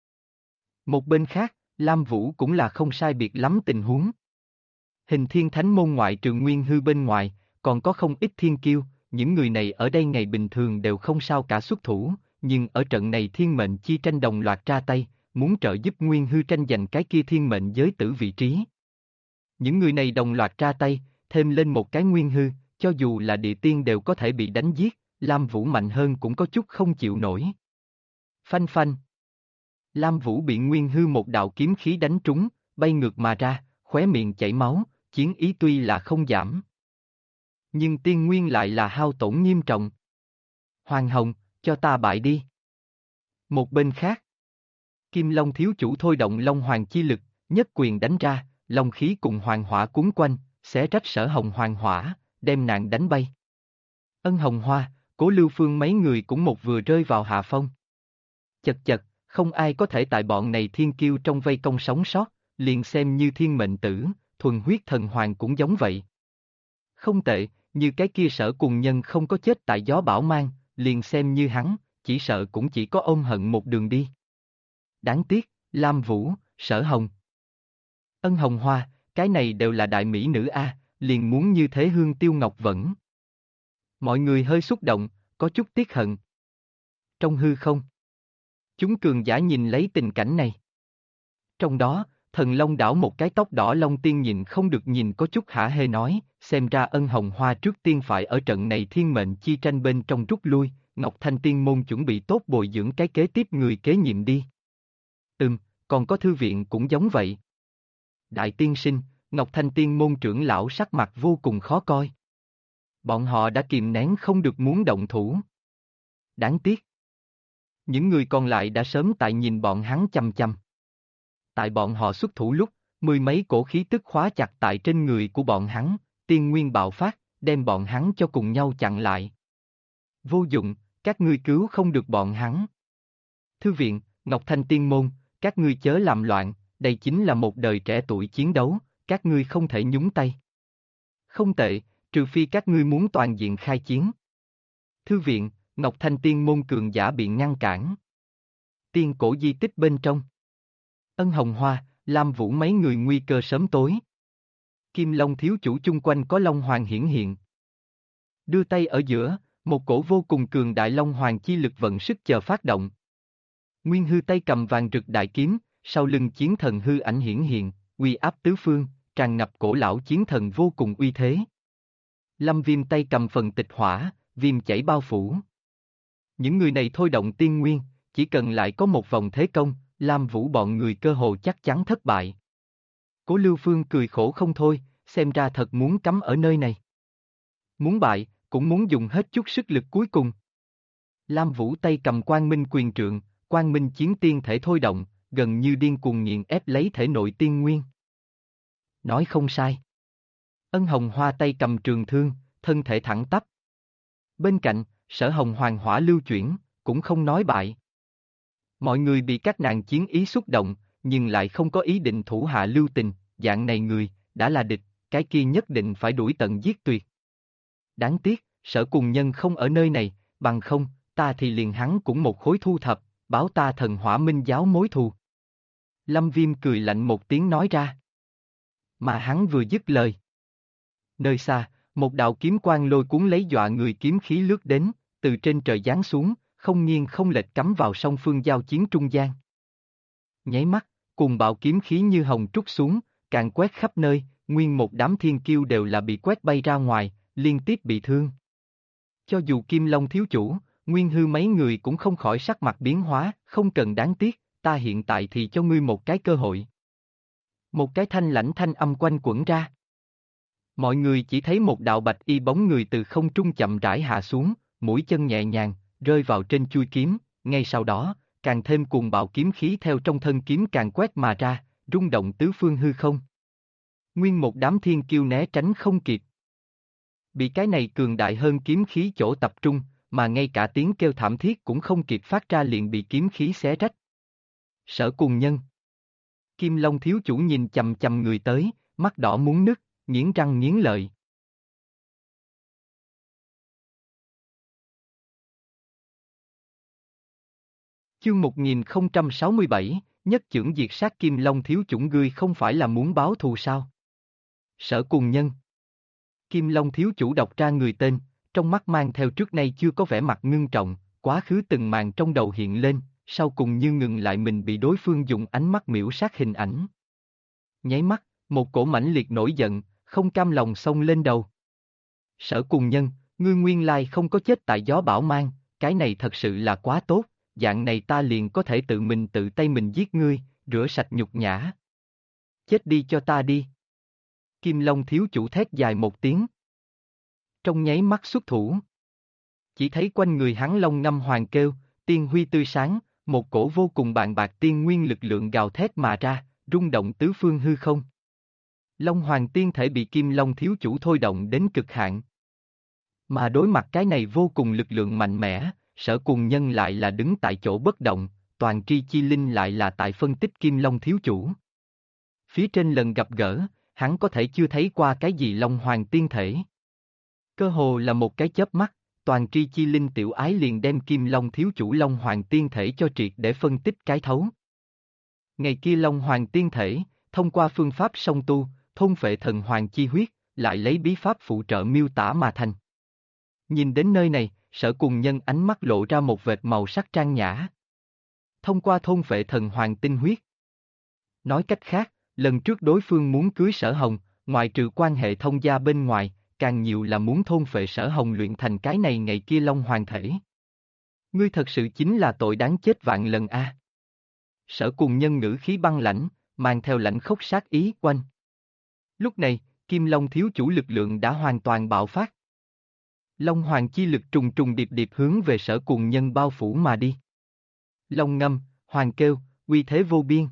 Một bên khác, Lam Vũ cũng là không sai biệt lắm tình huống. Hình Thiên Thánh môn ngoại trừ Nguyên Hư bên ngoài, còn có không ít thiên kiêu, những người này ở đây ngày bình thường đều không sao cả xuất thủ, nhưng ở trận này thiên mệnh chi tranh đồng loạt ra tay, muốn trợ giúp Nguyên Hư tranh giành cái kia thiên mệnh giới tử vị trí. Những người này đồng loạt ra tay, thêm lên một cái Nguyên Hư, cho dù là địa tiên đều có thể bị đánh giết, Lam Vũ mạnh hơn cũng có chút không chịu nổi. Phanh phanh. Lam Vũ bị Nguyên Hư một đạo kiếm khí đánh trúng, bay ngược mà ra, khóe miệng chảy máu, chiến ý tuy là không giảm. Nhưng tiên nguyên lại là hao tổn nghiêm trọng. Hoàng Hồng, cho ta bại đi. Một bên khác, Kim Long thiếu chủ thôi động Long Hoàng chi lực, nhất quyền đánh ra, long khí cùng hoàng hỏa cuốn quanh, xé rách Sở Hồng hoàng hỏa, đem nạn đánh bay. Ân Hồng Hoa, Cố Lưu Phương mấy người cũng một vừa rơi vào hạ phong. Chật chật, không ai có thể tại bọn này thiên kiêu trong vây công sống sót, liền xem như thiên mệnh tử, thuần huyết thần hoàng cũng giống vậy. Không tệ, như cái kia Sở Cùng Nhân không có chết tại gió bão mang, liền xem như hắn, chỉ sợ cũng chỉ có ôm hận một đường đi. Đáng tiếc, Lam Vũ, Sở Hồng, Ân Hồng Hoa, cái này đều là đại mỹ nữ a, liền muốn như thế Hương Tiêu Ngọc Vẫn. Mọi người hơi xúc động, có chút tiếc hận. Trong hư không, chúng cường giả nhìn lấy tình cảnh này. Trong đó, Thần Long đảo một cái tóc đỏ Long Tiên nhìn không được nhìn có chút hả hê nói, xem ra Ân Hồng Hoa trước tiên phải ở trận này thiên mệnh chi tranh bên trong rút lui, Ngọc Thanh Tiên môn chuẩn bị tốt bồi dưỡng cái kế tiếp người kế nhiệm đi. Còn có thư viện cũng giống vậy. Đại tiên sinh, Ngọc Thanh Tiên môn trưởng lão sắc mặt vô cùng khó coi. Bọn họ đã kìm nén không được muốn động thủ. Đáng tiếc. Những người còn lại đã sớm tại nhìn bọn hắn chằm chằm. Tại bọn họ xuất thủ lúc, mười mấy cổ khí tức khóa chặt tại trên người của bọn hắn, tiên nguyên bạo phát, đem bọn hắn cho cùng nhau chặn lại. Vô dụng, các ngươi cứu không được bọn hắn. Thư viện, Ngọc Thanh Tiên môn, các ngươi chớ làm loạn, đây chính là một đời trẻ tuổi chiến đấu, các ngươi không thể nhúng tay. Không tệ, trừ phi các ngươi muốn toàn diện khai chiến. Thư viện, Ngọc Thanh Tiên môn cường giả bị ngăn cản. Tiên cổ di tích bên trong. Ân Hồng Hoa, Lam Vũ mấy người nguy cơ sớm tối. Kim Long thiếu chủ chung quanh có Long Hoàng hiển hiện. Đưa tay ở giữa, một cổ vô cùng cường đại Long Hoàng chi lực vận sức chờ phát động. Nguyên hư tay cầm vàng rực đại kiếm, sau lưng chiến thần hư ảnh hiển hiện, uy áp tứ phương, tràn ngập cổ lão chiến thần vô cùng uy thế. Lâm Viêm tay cầm phần tịch hỏa, viêm chảy bao phủ. Những người này thôi động tiên nguyên, chỉ cần lại có một vòng thế công, Lam Vũ bọn người cơ hồ chắc chắn thất bại. Cố Lưu Phương cười khổ không thôi, xem ra thật muốn cắm ở nơi này. Muốn bại, cũng muốn dùng hết chút sức lực cuối cùng. Lam Vũ tay cầm Quang Minh quyền trượng, Quang Minh chiến tiên thể thôi động, gần như điên cuồng nghiền ép lấy thể nội tiên nguyên. Nói không sai. Ân Hồng Hoa tay cầm trường thương, thân thể thẳng tắp. Bên cạnh, Sở Hồng Hoàng hỏa lưu chuyển, cũng không nói bại. Mọi người bị các nàng chiến ý xúc động, nhưng lại không có ý định thủ hạ lưu tình, dạng này người, đã là địch, cái kia nhất định phải đuổi tận giết tuyệt. Đáng tiếc, Sở Cùng Nhân không ở nơi này, bằng không, ta thì liền hắn cũng một khối thu thập, báo ta Thần Hỏa Minh giáo mối thù. Lâm Viêm cười lạnh một tiếng nói ra. Mà hắn vừa dứt lời. Nơi xa, một đạo kiếm quang lôi cuốn lấy dọa người kiếm khí lướt đến, từ trên trời giáng xuống, không nghiêng không lệch cắm vào song phương giao chiến trung gian. Nháy mắt, cùng bạo kiếm khí như hồng trút xuống, càng quét khắp nơi, nguyên một đám thiên kiêu đều là bị quét bay ra ngoài, liên tiếp bị thương. Cho dù Kim Long thiếu chủ, Nguyên Hư mấy người cũng không khỏi sắc mặt biến hóa, không cần đáng tiếc, ta hiện tại thì cho ngươi một cái cơ hội. Một cái thanh lãnh thanh âm quanh quẩn ra. Mọi người chỉ thấy một đạo bạch y bóng người từ không trung chậm rãi hạ xuống, mũi chân nhẹ nhàng, rơi vào trên chuôi kiếm, ngay sau đó, càng thêm cuồng bạo kiếm khí theo trong thân kiếm càng quét mà ra, rung động tứ phương hư không. Nguyên một đám thiên kiêu né tránh không kịp. Bị cái này cường đại hơn kiếm khí chỗ tập trung, mà ngay cả tiếng kêu thảm thiết cũng không kịp phát ra liền bị kiếm khí xé rách. Sở Cùng Nhân. Kim Long thiếu chủ nhìn chằm chằm người tới, mắt đỏ muốn nứt, nghiến răng nghiến lợi. Chương 1067, nhất chưởng diệt sát Kim Long thiếu chủ ngươi không phải là muốn báo thù sao? Sở Cùng Nhân. Kim Long thiếu chủ đọc ra người tên, trong mắt mang theo trước nay chưa có vẻ mặt ngưng trọng, quá khứ từng màn trong đầu hiện lên, sau cùng như ngừng lại mình bị đối phương dùng ánh mắt miễu sát hình ảnh. Nháy mắt, một cổ mãnh liệt nổi giận, không cam lòng xông lên đầu. Sở Cùng Nhân, ngươi nguyên lai không có chết tại gió bão mang, cái này thật sự là quá tốt, dạng này ta liền có thể tự tay mình giết ngươi, rửa sạch nhục nhã. Chết đi cho ta đi. Kim Long thiếu chủ thét dài một tiếng. trong nháy mắt xuất thủ. Chỉ thấy quanh người hắn long ngâm hoàng kêu, tiên huy tươi sáng, một cổ vô cùng bàng bạc tiên nguyên lực lượng gào thét mà ra, rung động tứ phương hư không. Long hoàng tiên thể bị Kim Long thiếu chủ thôi động đến cực hạn. Mà đối mặt cái này vô cùng lực lượng mạnh mẽ, Sở Cùng Nhân lại là đứng tại chỗ bất động, toàn tri chi linh lại là tại phân tích Kim Long thiếu chủ. Phía trên lần gặp gỡ, hắn có thể chưa thấy qua cái gì Long hoàng tiên thể. Cơ hồ là một cái chớp mắt, toàn tri chi linh tiểu ái liền đem Kim Long thiếu chủ Long hoàng tiên thể cho triệt để phân tích cái thấu. Ngày kia Long hoàng tiên thể, thông qua phương pháp song tu, thôn phệ thần hoàng chi huyết, lại lấy bí pháp phụ trợ miêu tả mà thành. Nhìn đến nơi này, Sở Cùng Nhân ánh mắt lộ ra một vệt màu sắc trang nhã. Thông qua thôn phệ thần hoàng tinh huyết. Nói cách khác, lần trước đối phương muốn cưới Sở Hồng, ngoài trừ quan hệ thông gia bên ngoài, càng nhiều là muốn thôn phệ Sở Hồng luyện thành cái này ngày kia Long hoàng thể. Ngươi thật sự chính là tội đáng chết vạn lần a. Sở Cùng Nhân ngữ khí băng lãnh, mang theo lãnh khốc sát ý quanh. Lúc này, Kim Long thiếu chủ lực lượng đã hoàn toàn bạo phát. Long hoàng chi lực trùng trùng điệp điệp hướng về Sở Cùng Nhân bao phủ mà đi. Long ngâm, hoàng kêu, uy thế vô biên.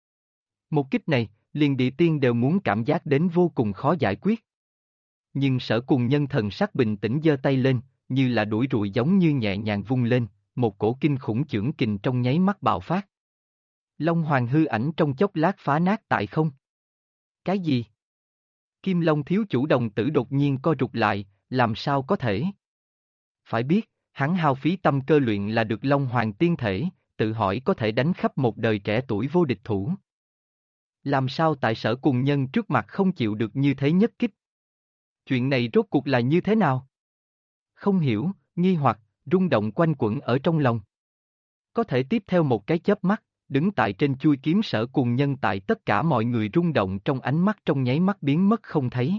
Một kích này, liền địa tiên đều muốn cảm giác đến vô cùng khó giải quyết. Nhưng Sở Cùng Nhân thần sắc bình tĩnh giơ tay lên, như là đuổi ruồi giống như nhẹ nhàng vung lên, một cổ kinh khủng chưởng kình trong nháy mắt bạo phát. Long hoàng hư ảnh trong chốc lát phá nát tại không. Cái gì? Kim Long thiếu chủ đồng tử đột nhiên co rụt lại, làm sao có thể? Phải biết, hắn hao phí tâm cơ luyện là được Long hoàng tiên thể, tự hỏi có thể đánh khắp một đời trẻ tuổi vô địch thủ. Làm sao tại Sở Cùng Nhân trước mặt không chịu được như thế nhất kích? Chuyện này rốt cuộc là như thế nào? Không hiểu, nghi hoặc, rung động quanh quẩn ở trong lòng. Có thể tiếp theo một cái chớp mắt, đứng tại trên chuôi kiếm Sở Cùng Nhân tại tất cả mọi người rung động trong ánh mắt trong nháy mắt biến mất không thấy.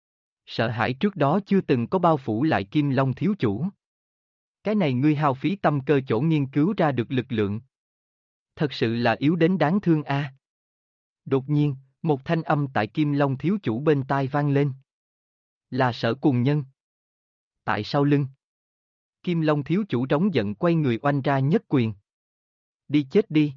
Sợ hãi trước đó chưa từng có bao phủ lại Kim Long thiếu chủ. Cái này ngươi hao phí tâm cơ chỗ nghiên cứu ra được lực lượng. Thật sự là yếu đến đáng thương a. Đột nhiên, một thanh âm tại Kim Long thiếu chủ bên tai vang lên. Là Sở Cùng Nhân. Tại sau lưng. Kim Long thiếu chủ trống giận quay người oanh ra nhất quyền. Đi chết đi.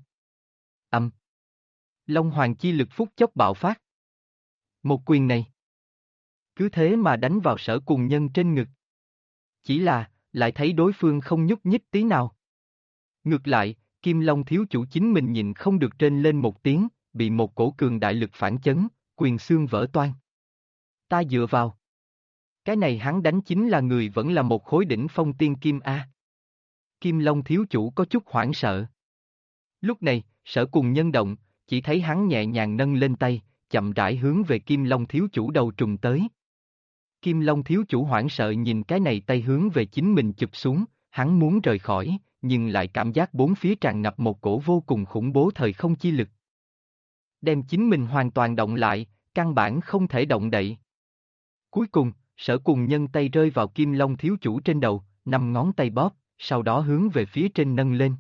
Long hoàng chi lực phút chốc bạo phát. Một quyền này. Cứ thế mà đánh vào Sở Cùng Nhân trên ngực. Chỉ là, lại thấy đối phương không nhúc nhích tí nào. Ngược lại, Kim Long thiếu chủ chính mình nhìn không được trên lên một tiếng, bị một cổ cường đại lực phản chấn, quyền xương vỡ toang. Ta dựa vào. Cái này hắn đánh chính là người vẫn là một khối đỉnh phong tiên kim A. Kim Long thiếu chủ có chút hoảng sợ. Lúc này, Sở Cùng Nhân động, chỉ thấy hắn nhẹ nhàng nâng lên tay, chậm rãi hướng về Kim Long thiếu chủ đầu trùng tới. Kim Long thiếu chủ hoảng sợ nhìn cái này tay hướng về chính mình chụp xuống, hắn muốn rời khỏi, nhưng lại cảm giác bốn phía tràn ngập một cổ vô cùng khủng bố thời không chi lực. Đem chính mình hoàn toàn động lại, căn bản không thể động đậy. Cuối cùng, Sở Cùng Nhân tay rơi vào Kim Long thiếu chủ trên đầu, 5 ngón tay bóp, sau đó hướng về phía trên nâng lên.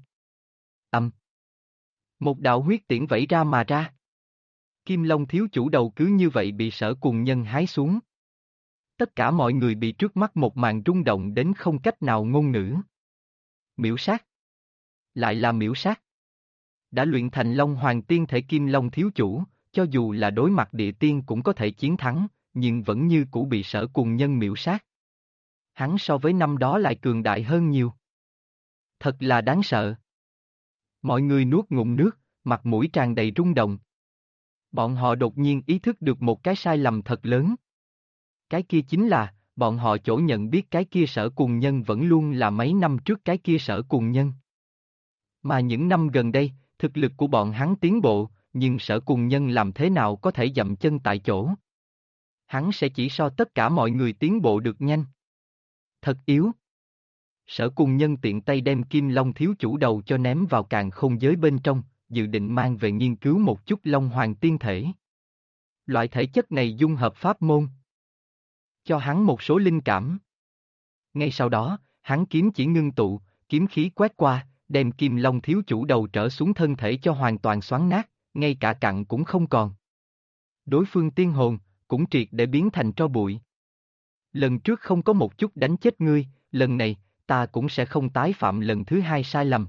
Một đạo huyết tiễn vẩy ra mà ra. Kim Long thiếu chủ đầu cứ như vậy bị Sở Cùng Nhân hái xuống. Tất cả mọi người bị trước mắt một màn rung động đến không cách nào ngôn ngữ. Miễu sát. Lại là miễu sát. Đã luyện thành Long Hoàng tiên thể Kim Long thiếu chủ, cho dù là đối mặt địa tiên cũng có thể chiến thắng, nhưng vẫn như cũ bị Sở Cùng Nhân miễu sát. Hắn so với năm đó lại cường đại hơn nhiều. Thật là đáng sợ. Mọi người nuốt ngụm nước, mặt mũi tràn đầy rung động. Bọn họ đột nhiên ý thức được một cái sai lầm thật lớn. Cái kia chính là, bọn họ chỗ nhận biết cái kia Sở Cùng Nhân vẫn luôn là mấy năm trước cái kia Sở Cùng Nhân. Mà những năm gần đây, thực lực của bọn hắn tiến bộ, nhưng Sở Cùng Nhân làm thế nào có thể dậm chân tại chỗ? Hắn sẽ chỉ so tất cả mọi người tiến bộ được nhanh. Thật yếu. Sở Cùng Nhân tiện tay đem Kim Long thiếu chủ đầu cho ném vào càn khôn giới bên trong, dự định mang về nghiên cứu một chút Long Hoàng tiên thể. Loại thể chất này dung hợp pháp môn. Cho hắn một số linh cảm. Ngay sau đó, hắn kiếm chỉ ngưng tụ, kiếm khí quét qua, đem Kim Long thiếu chủ đầu trở xuống thân thể cho hoàn toàn xoắn nát, ngay cả cặn cũng không còn. Đối phương tiên hồn, cũng triệt để biến thành tro bụi. Lần trước không có một chút đánh chết ngươi, lần này, ta cũng sẽ không tái phạm lần thứ hai sai lầm.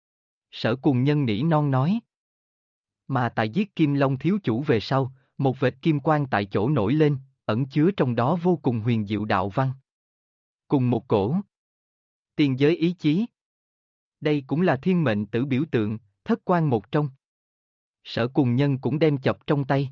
Sở Cùng Nhân nỉ non nói. Mà tại giết Kim Long thiếu chủ về sau, một vệt kim quang tại chỗ nổi lên, ẩn chứa trong đó vô cùng huyền diệu đạo văn. Cùng một cổ. Tiên giới ý chí. Đây cũng là thiên mệnh tử biểu tượng, thất quan một trong. Sở Cùng Nhân cũng đem chọc trong tay.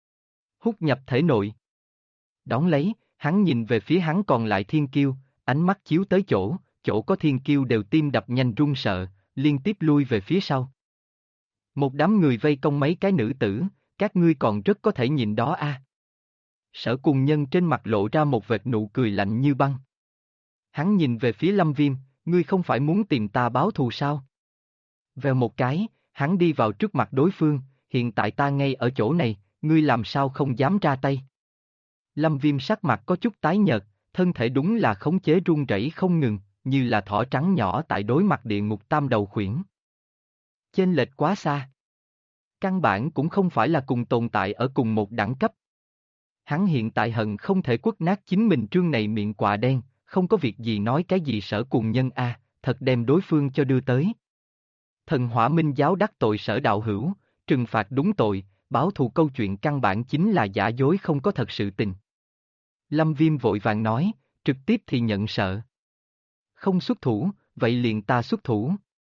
Hút nhập thể nội. Đón lấy, hắn nhìn về phía hắn còn lại thiên kiêu, ánh mắt chiếu tới chỗ có thiên kiêu đều tim đập nhanh run sợ, liên tiếp lui về phía sau. Một đám người vây công mấy cái nữ tử, các ngươi còn rất có thể nhìn đó a. Sở Cùng Nhân trên mặt lộ ra một vệt nụ cười lạnh như băng. Hắn nhìn về phía Lâm Viêm, ngươi không phải muốn tìm ta báo thù sao? Vèo một cái, hắn đi vào trước mặt đối phương, hiện tại ta ngay ở chỗ này, ngươi làm sao không dám ra tay? Lâm Viêm sắc mặt có chút tái nhợt, thân thể đúng là khống chế run rẩy không ngừng, như là thỏ trắng nhỏ tại đối mặt địa ngục tam đầu khuyển. Chênh lệch quá xa. Căn bản cũng không phải là cùng tồn tại ở cùng một đẳng cấp. Hắn hiện tại hận không thể quất nát chính mình trương này miệng quạ đen, không có việc gì nói cái gì Sở Cùng Nhân a, thật đem đối phương cho đưa tới. Thần Hỏa Minh giáo đắc tội Sở đạo hữu, trừng phạt đúng tội, báo thù câu chuyện căn bản chính là giả dối không có thật sự tình. Lâm Viêm vội vàng nói, trực tiếp thì nhận sợ. Không xuất thủ, vậy liền ta xuất thủ.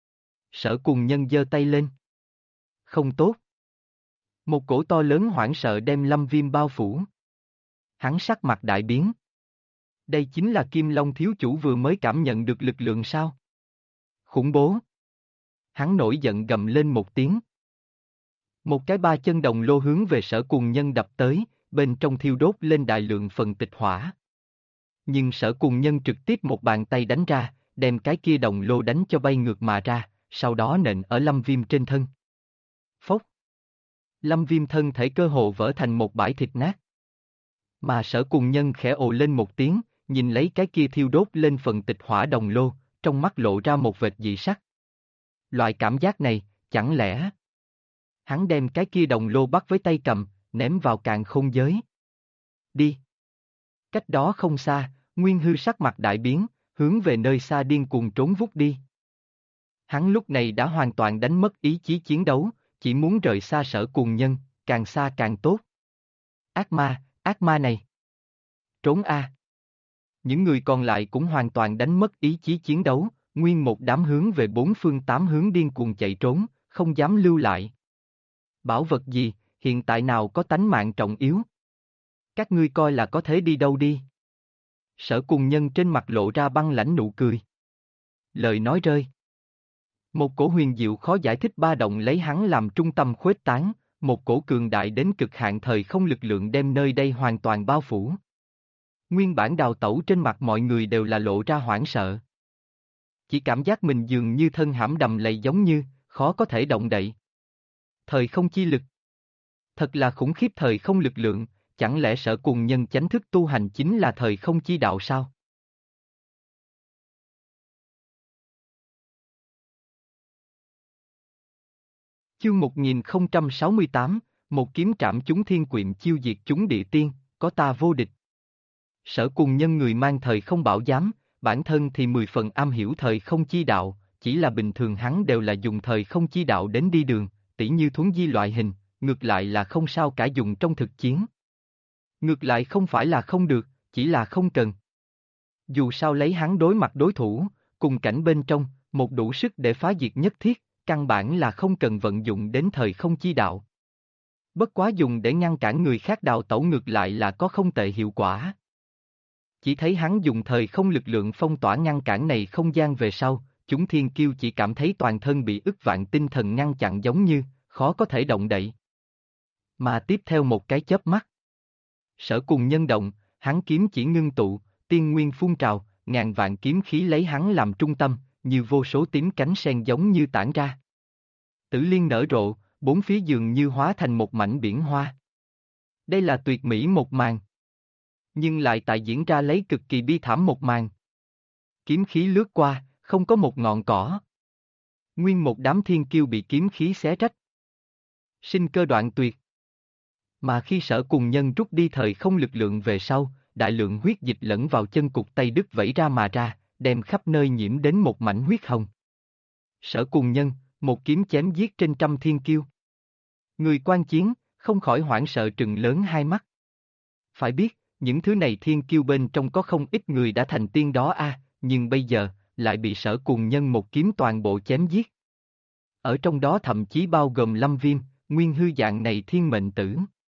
Sở Cùng Nhân giơ tay lên. Không tốt. Một cổ to lớn hoảng sợ đem Lâm Viêm bao phủ. Hắn sắc mặt đại biến. Đây chính là Kim Long thiếu chủ vừa mới cảm nhận được lực lượng sao? Khủng bố. Hắn nổi giận gầm lên một tiếng. Một cái ba chân đồng lô hướng về Sở Cùng Nhân đập tới, bên trong thiêu đốt lên đại lượng phần tịch hỏa. Nhưng Sở Cùng Nhân trực tiếp một bàn tay đánh ra, đem cái kia đồng lô đánh cho bay ngược mà ra, sau đó nện ở Lâm Viêm trên thân. Phốc. Lâm Viêm thân thể cơ hồ vỡ thành một bãi thịt nát. Mà Sở Cùng Nhân khẽ ồ lên một tiếng, nhìn lấy cái kia thiêu đốt lên phần tịch hỏa đồng lô, trong mắt lộ ra một vệt dị sắc. Loại cảm giác này, chẳng lẽ... Hắn đem cái kia đồng lô bắt với tay cầm, ném vào càn khôn giới. Đi. Cách đó không xa, Nguyên Hư sắc mặt đại biến, hướng về nơi xa điên cuồng trốn vút đi. Hắn lúc này đã hoàn toàn đánh mất ý chí chiến đấu, chỉ muốn rời xa Sở Cùng Nhân, càng xa càng tốt. Ác ma này. Trốn a. Những người còn lại cũng hoàn toàn đánh mất ý chí chiến đấu, nguyên một đám hướng về bốn phương tám hướng điên cuồng chạy trốn, không dám lưu lại. Bảo vật gì, hiện tại nào có tánh mạng trọng yếu? Các ngươi coi là có thể đi đâu đi? Sở Cùng Nhân trên mặt lộ ra băng lãnh nụ cười. Lời nói rơi. Một cổ huyền diệu khó giải thích ba động lấy hắn làm trung tâm khuếch tán, một cổ cường đại đến cực hạn thời không lực lượng đem nơi đây hoàn toàn bao phủ. Nguyên bản đào tẩu trên mặt mọi người đều là lộ ra hoảng sợ. Chỉ cảm giác mình dường như thân hãm đầm lầy giống như, khó có thể động đậy. Thời không chi lực. Thật là khủng khiếp thời không lực lượng, chẳng lẽ Sở Cùng Nhân chánh thức tu hành chính là thời không chi đạo sao? Chương 1068, một kiếm trảm chúng thiên quyệm chiêu diệt chúng địa tiên, có ta vô địch. Sở Cùng Nhân người mang thời không bảo giám, bản thân thì 10 phần am hiểu thời không chi đạo, chỉ là bình thường hắn đều là dùng thời không chi đạo đến đi đường, tỉ như thuấn di loại hình, ngược lại là không sao cả dùng trong thực chiến. Ngược lại không phải là không được, chỉ là không cần. Dù sao lấy hắn đối mặt đối thủ, cùng cảnh bên trong, một đủ sức để phá diệt nhất thiết, căn bản là không cần vận dụng đến thời không chi đạo. Bất quá dùng để ngăn cản người khác đào tẩu ngược lại là có không tệ hiệu quả. Chỉ thấy hắn dùng thời không lực lượng phong tỏa ngăn cản này không gian về sau, chúng thiên kiêu chỉ cảm thấy toàn thân bị ức vạn tinh thần ngăn chặn giống như, khó có thể động đậy. Mà tiếp theo một cái chớp mắt. Sở Cùng Nhân động, hắn kiếm chỉ ngưng tụ, tiên nguyên phun trào, ngàn vạn kiếm khí lấy hắn làm trung tâm, như vô số tím cánh sen giống như tản ra. Tử liên nở rộ, bốn phía dường như hóa thành một mảnh biển hoa. Đây là tuyệt mỹ một màn. Nhưng lại tại diễn ra lấy cực kỳ bi thảm một màn. Kiếm khí lướt qua, không có một ngọn cỏ. Nguyên một đám thiên kiêu bị kiếm khí xé rách. Sinh cơ đoạn tuyệt. Mà khi Sở Cùng Nhân rút đi thời không lực lượng về sau, đại lượng huyết dịch lẫn vào chân cụt tay đứt vẩy ra mà ra, đem khắp nơi nhiễm đến một mảnh huyết hồng. Sở Cùng Nhân, một kiếm chém giết trên trăm thiên kiêu. Người quan chiến, không khỏi hoảng sợ trừng lớn hai mắt. Phải biết, những thứ này thiên kiêu bên trong có không ít người đã thành tiên đó nhưng bây giờ, lại bị Sở Cùng Nhân một kiếm toàn bộ chém giết. Ở trong đó thậm chí bao gồm Lâm Viêm, nguyên hư dạng này thiên mệnh tử.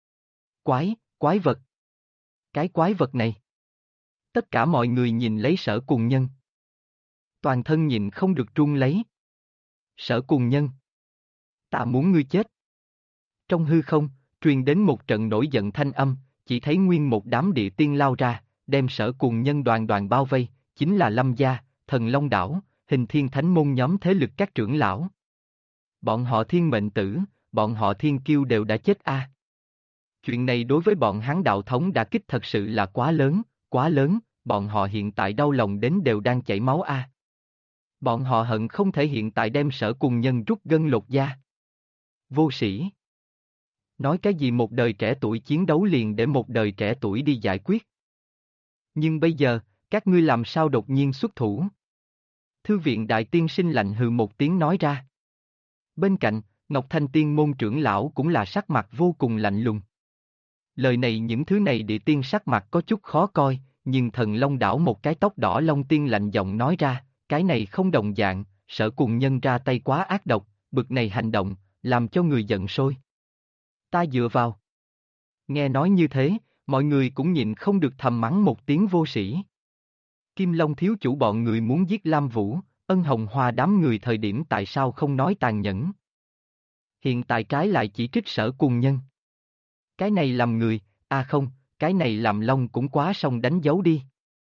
Quái vật. Cái quái vật này. Tất cả mọi người nhìn lấy Sở Cùng Nhân. Toàn thân nhìn không được run lấy. Sở Cùng Nhân. Ta muốn ngươi chết. Trong hư không, truyền đến một trận nổi giận thanh âm, chỉ thấy nguyên một đám địa tiên lao ra, đem Sở Cùng Nhân đoàn đoàn bao vây, chính là Lâm gia, Thần Long đảo, Hình Thiên Thánh môn nhóm thế lực các trưởng lão. Bọn họ thiên mệnh tử, bọn họ thiên kiêu đều đã chết Chuyện này đối với bọn hắn đạo thống đả kích thật sự là quá lớn, bọn họ hiện tại đau lòng đến đều đang chảy máu Bọn họ hận không thể hiện tại đem Sở Cùng Nhân rút gân lột da. Vô sĩ. Nói cái gì một đời trẻ tuổi chiến đấu liền để một đời trẻ tuổi đi giải quyết. Nhưng bây giờ, các ngươi làm sao đột nhiên xuất thủ? Thư viện đại tiên sinh lạnh hừ một tiếng nói ra. Bên cạnh, Ngọc Thanh Tiên môn trưởng lão cũng là sắc mặt vô cùng lạnh lùng. Lời này những thứ này địa tiên sắc mặt có chút khó coi, nhưng Thần Long đảo một cái tóc đỏ Long Tiên lạnh giọng nói ra, cái này không đồng dạng, Sở Cùng Nhân ra tay quá ác độc, bực này hành động, làm cho người giận sôi. Ta dựa vào. Nghe nói như thế, mọi người cũng nhịn không được thầm mắng một tiếng vô sĩ. Kim Long thiếu chủ bọn người muốn giết Lam Vũ, Ân Hồng Hoa đám người thời điểm tại sao không nói tàn nhẫn. Hiện tại trái lại chỉ trích Sở Cùng Nhân. Cái này làm người, không, cái này làm Long cũng quá song đánh dấu đi.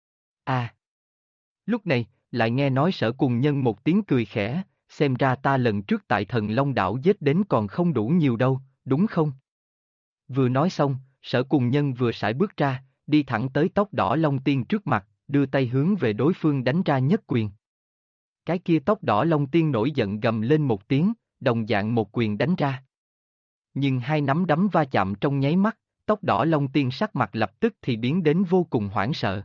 Lúc này, lại nghe nói Sở Cùng Nhân một tiếng cười khẽ, xem ra ta lần trước tại Thần Long đảo giết đến còn không đủ nhiều đâu, đúng không? Vừa nói xong, Sở Cùng Nhân vừa sải bước ra, đi thẳng tới tóc đỏ Long Tiên trước mặt, đưa tay hướng về đối phương đánh ra nhất quyền. Cái kia tóc đỏ Long Tiên nổi giận gầm lên một tiếng, đồng dạng một quyền đánh ra. Nhưng hai nắm đấm va chạm trong nháy mắt, tóc đỏ Long Tiên sắc mặt lập tức thì biến đến vô cùng hoảng sợ.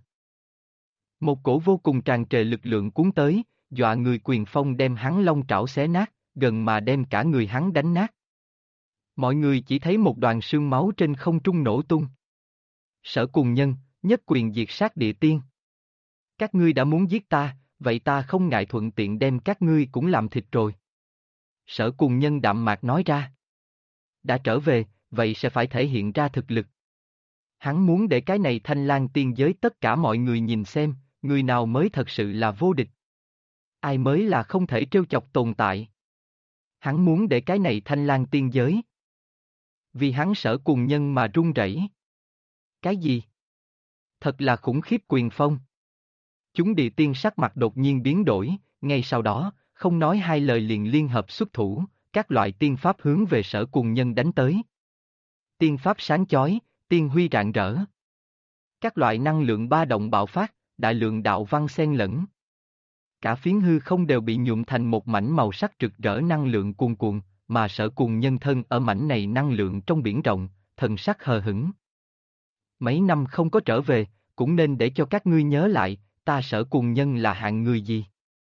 Một cổ vô cùng tràn trề lực lượng cuốn tới, dọa người quyền phong đem hắn long trảo xé nát, gần mà đem cả người hắn đánh nát. Mọi người chỉ thấy một đoàn sương máu trên không trung nổ tung. Sở Cùng Nhân, nhất quyền diệt sát địa tiên. Các ngươi đã muốn giết ta, vậy ta không ngại thuận tiện đem các ngươi cũng làm thịt rồi. Sở Cùng Nhân đạm mạc nói ra. Đã trở về, vậy sẽ phải thể hiện ra thực lực. Hắn muốn để cái này Thanh Lang tiên giới tất cả mọi người nhìn xem, người nào mới thật sự là vô địch. Ai mới là không thể trêu chọc tồn tại. Hắn muốn để cái này Thanh Lang tiên giới. Vì hắn Sở Cùng Nhân mà run rẩy. Cái gì? Thật là khủng khiếp quyền phong. Chúng địa tiên sắc mặt đột nhiên biến đổi, ngay sau đó, không nói hai lời liền liên hợp xuất thủ, các loại tiên pháp hướng về Sở Cùng Nhân đánh tới. Tiên pháp sáng chói, tiên huy rạng rỡ. Các loại năng lượng ba động bạo phát, đại lượng đạo văn xen lẫn. Cả phiến hư không đều bị nhuộm thành một mảnh màu sắc rực rỡ năng lượng cuồn cuộn, mà Sở Cùng Nhân thân ở mảnh này năng lượng trong biển rộng, thần sắc hờ hững. Mấy năm không có trở về, cũng nên để cho các ngươi nhớ lại, ta Sở Cùng Nhân là hạng người gì.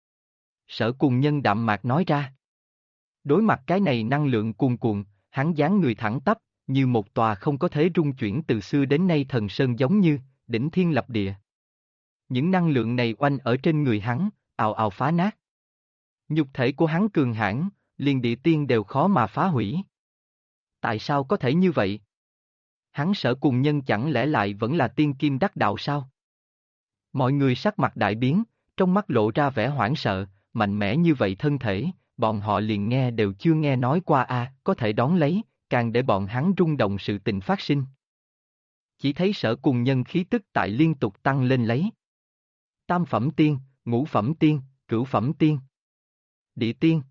Sở Cùng Nhân đạm mạc nói ra. Đối mặt cái này năng lượng cuồn cuộn, hắn dáng người thẳng tắp, như một tòa không có thế rung chuyển từ xưa đến nay thần sơn giống như, đỉnh thiên lập địa. Những năng lượng này oanh ở trên người hắn, ào ào phá nát. Nhục thể của hắn cường hãn, liền địa tiên đều khó mà phá hủy. Tại sao có thể như vậy? Hắn Sở Cùng Nhân chẳng lẽ lại vẫn là tiên kim đắc đạo sao? Mọi người sắc mặt đại biến, trong mắt lộ ra vẻ hoảng sợ, mạnh mẽ như vậy thân thể, bọn họ liền nghe đều chưa nghe nói qua có thể đón lấy, càng để bọn hắn rung động sự tình phát sinh. Chỉ thấy Sở Cùng Nhân khí tức tại liên tục tăng lên lấy. Tam phẩm tiên, ngũ phẩm tiên, cửu phẩm tiên, địa tiên.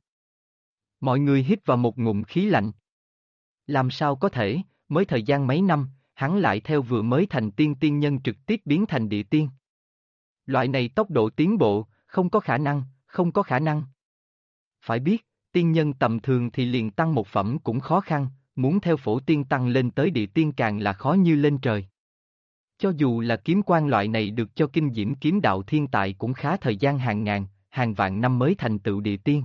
Mọi người hít vào một ngụm khí lạnh. Làm sao có thể, mới thời gian mấy năm, hắn lại theo vừa mới thành tiên nhân trực tiếp biến thành địa tiên. Loại này tốc độ tiến bộ, không có khả năng, không có khả năng. Phải biết, tiên nhân tầm thường thì liền tăng một phẩm cũng khó khăn, muốn theo phổ tiên tăng lên tới địa tiên càng là khó như lên trời. Cho dù là kiếm quan loại này được cho kinh diễm kiếm đạo thiên tài cũng khá thời gian hàng ngàn, hàng vạn năm mới thành tựu địa tiên.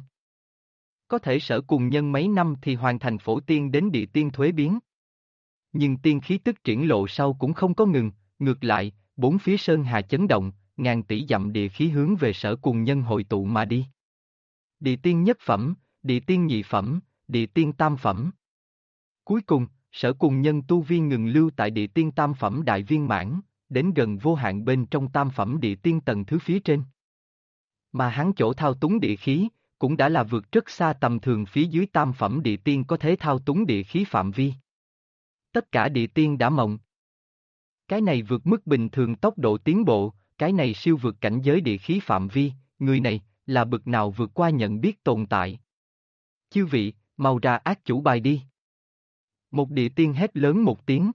Có thể Sở Cùng Nhân mấy năm thì hoàn thành phổ tiên đến địa tiên thuế biến. Nhưng tiên khí tức triển lộ sau cũng không có ngừng, ngược lại, bốn phía sơn hà chấn động, ngàn tỷ dặm địa khí hướng về Sở Cùng Nhân hội tụ mà đi. Địa tiên nhất phẩm, địa tiên nhị phẩm, địa tiên tam phẩm. Cuối cùng, Sở Cùng Nhân tu vi ngừng lưu tại địa tiên tam phẩm đại viên mãn, đến gần vô hạn bên trong tam phẩm địa tiên tầng thứ phía trên. Mà hắn chỗ thao túng địa khí, cũng đã là vượt rất xa tầm thường phía dưới tam phẩm địa tiên có thể thao túng địa khí phạm vi. Tất cả địa tiên đã mộng. Cái này vượt mức bình thường tốc độ tiến bộ, cái này siêu vượt cảnh giới địa khí phạm vi, người này, là bực nào vượt qua nhận biết tồn tại. Chư vị, mau ra ác chủ bài đi. Một địa tiên hét lớn một tiếng.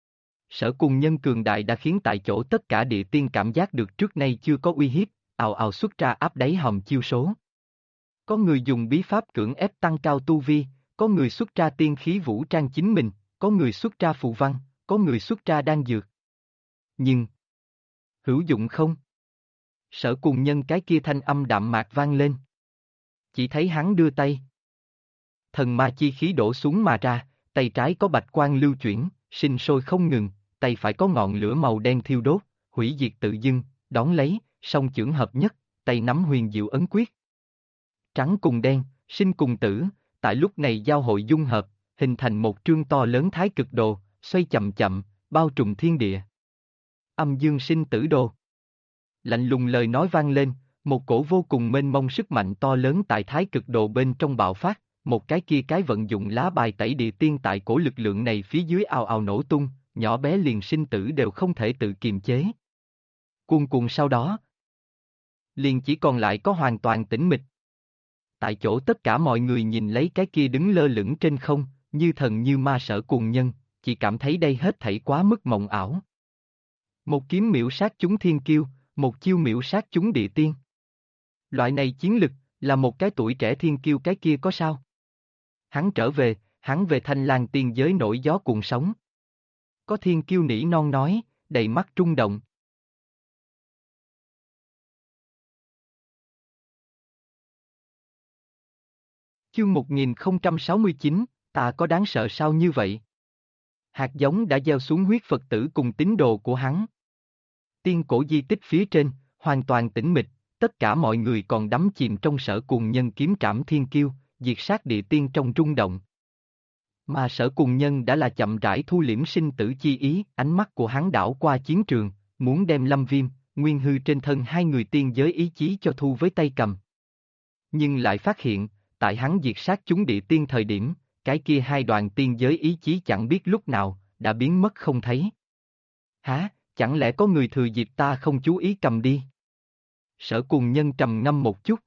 Sở Cùng Nhân cường đại đã khiến tại chỗ tất cả địa tiên cảm giác được trước nay chưa có uy hiếp, ào ào xuất ra áp đáy hòm chiêu số. Có người dùng bí pháp cưỡng ép tăng cao tu vi, có người xuất ra tiên khí vũ trang chính mình, có người xuất ra phù văn, có người xuất ra đan dược. Nhưng, hữu dụng không? Sở Cùng Nhân cái kia thanh âm đạm mạc vang lên. Chỉ thấy hắn đưa tay. Thần ma chi khí đổ xuống mà ra, tay trái có bạch quang lưu chuyển, sinh sôi không ngừng, tay phải có ngọn lửa màu đen thiêu đốt, hủy diệt tự dưng, đón lấy, song chưởng hợp nhất, tay nắm huyền diệu ấn quyết. Trắng cùng đen, sinh cùng tử, tại lúc này giao hội dung hợp, hình thành một trương to lớn thái cực đồ, xoay chậm chậm, bao trùm thiên địa. Âm dương sinh tử đồ. Lạnh lùng lời nói vang lên, một cổ vô cùng mênh mông sức mạnh to lớn tại thái cực đồ bên trong bạo phát, một cái kia cái vận dụng lá bài tẩy địa tiên tại cổ lực lượng này phía dưới ào ào nổ tung, nhỏ bé liền sinh tử đều không thể tự kiềm chế. Cuồn cuộn sau đó, liền chỉ còn lại có hoàn toàn tĩnh mịch. Tại chỗ tất cả mọi người nhìn lấy cái kia đứng lơ lửng trên không, như thần như ma Sở Cùng Nhân, chỉ cảm thấy đây hết thảy quá mức mộng ảo. Một kiếm miểu sát chúng thiên kiêu, một chiêu miểu sát chúng địa tiên. Loại này chiến lực, là một cái tuổi trẻ thiên kiêu cái kia có sao? Hắn trở về, hắn về Thanh Lang tiên giới nổi gió cuồng sóng. Có thiên kiêu nỉ non nói, đầy mắt trung động. Chương 1069, ta có đáng sợ sao như vậy? Hạt giống đã gieo xuống huyết Phật tử cùng tín đồ của hắn. Tiên cổ di tích phía trên, hoàn toàn tĩnh mịch, tất cả mọi người còn đắm chìm trong Sở Cùng Nhân kiếm trảm thiên kiêu, diệt sát địa tiên trong rung động. Mà Sở Cùng Nhân đã là chậm rãi thu liễm sinh tử chi ý, ánh mắt của hắn đảo qua chiến trường, muốn đem Lâm Viêm, Nguyên Hư trên thân hai người tiên giới ý chí cho thu với tay cầm. Nhưng lại phát hiện, tại hắn diệt sát chúng địa tiên thời điểm, cái kia hai đoàn tiên giới ý chí chẳng biết lúc nào, đã biến mất không thấy. Hả, chẳng lẽ có người thừa dịp ta không chú ý cầm đi? Sở Cùng Nhân trầm ngâm một chút.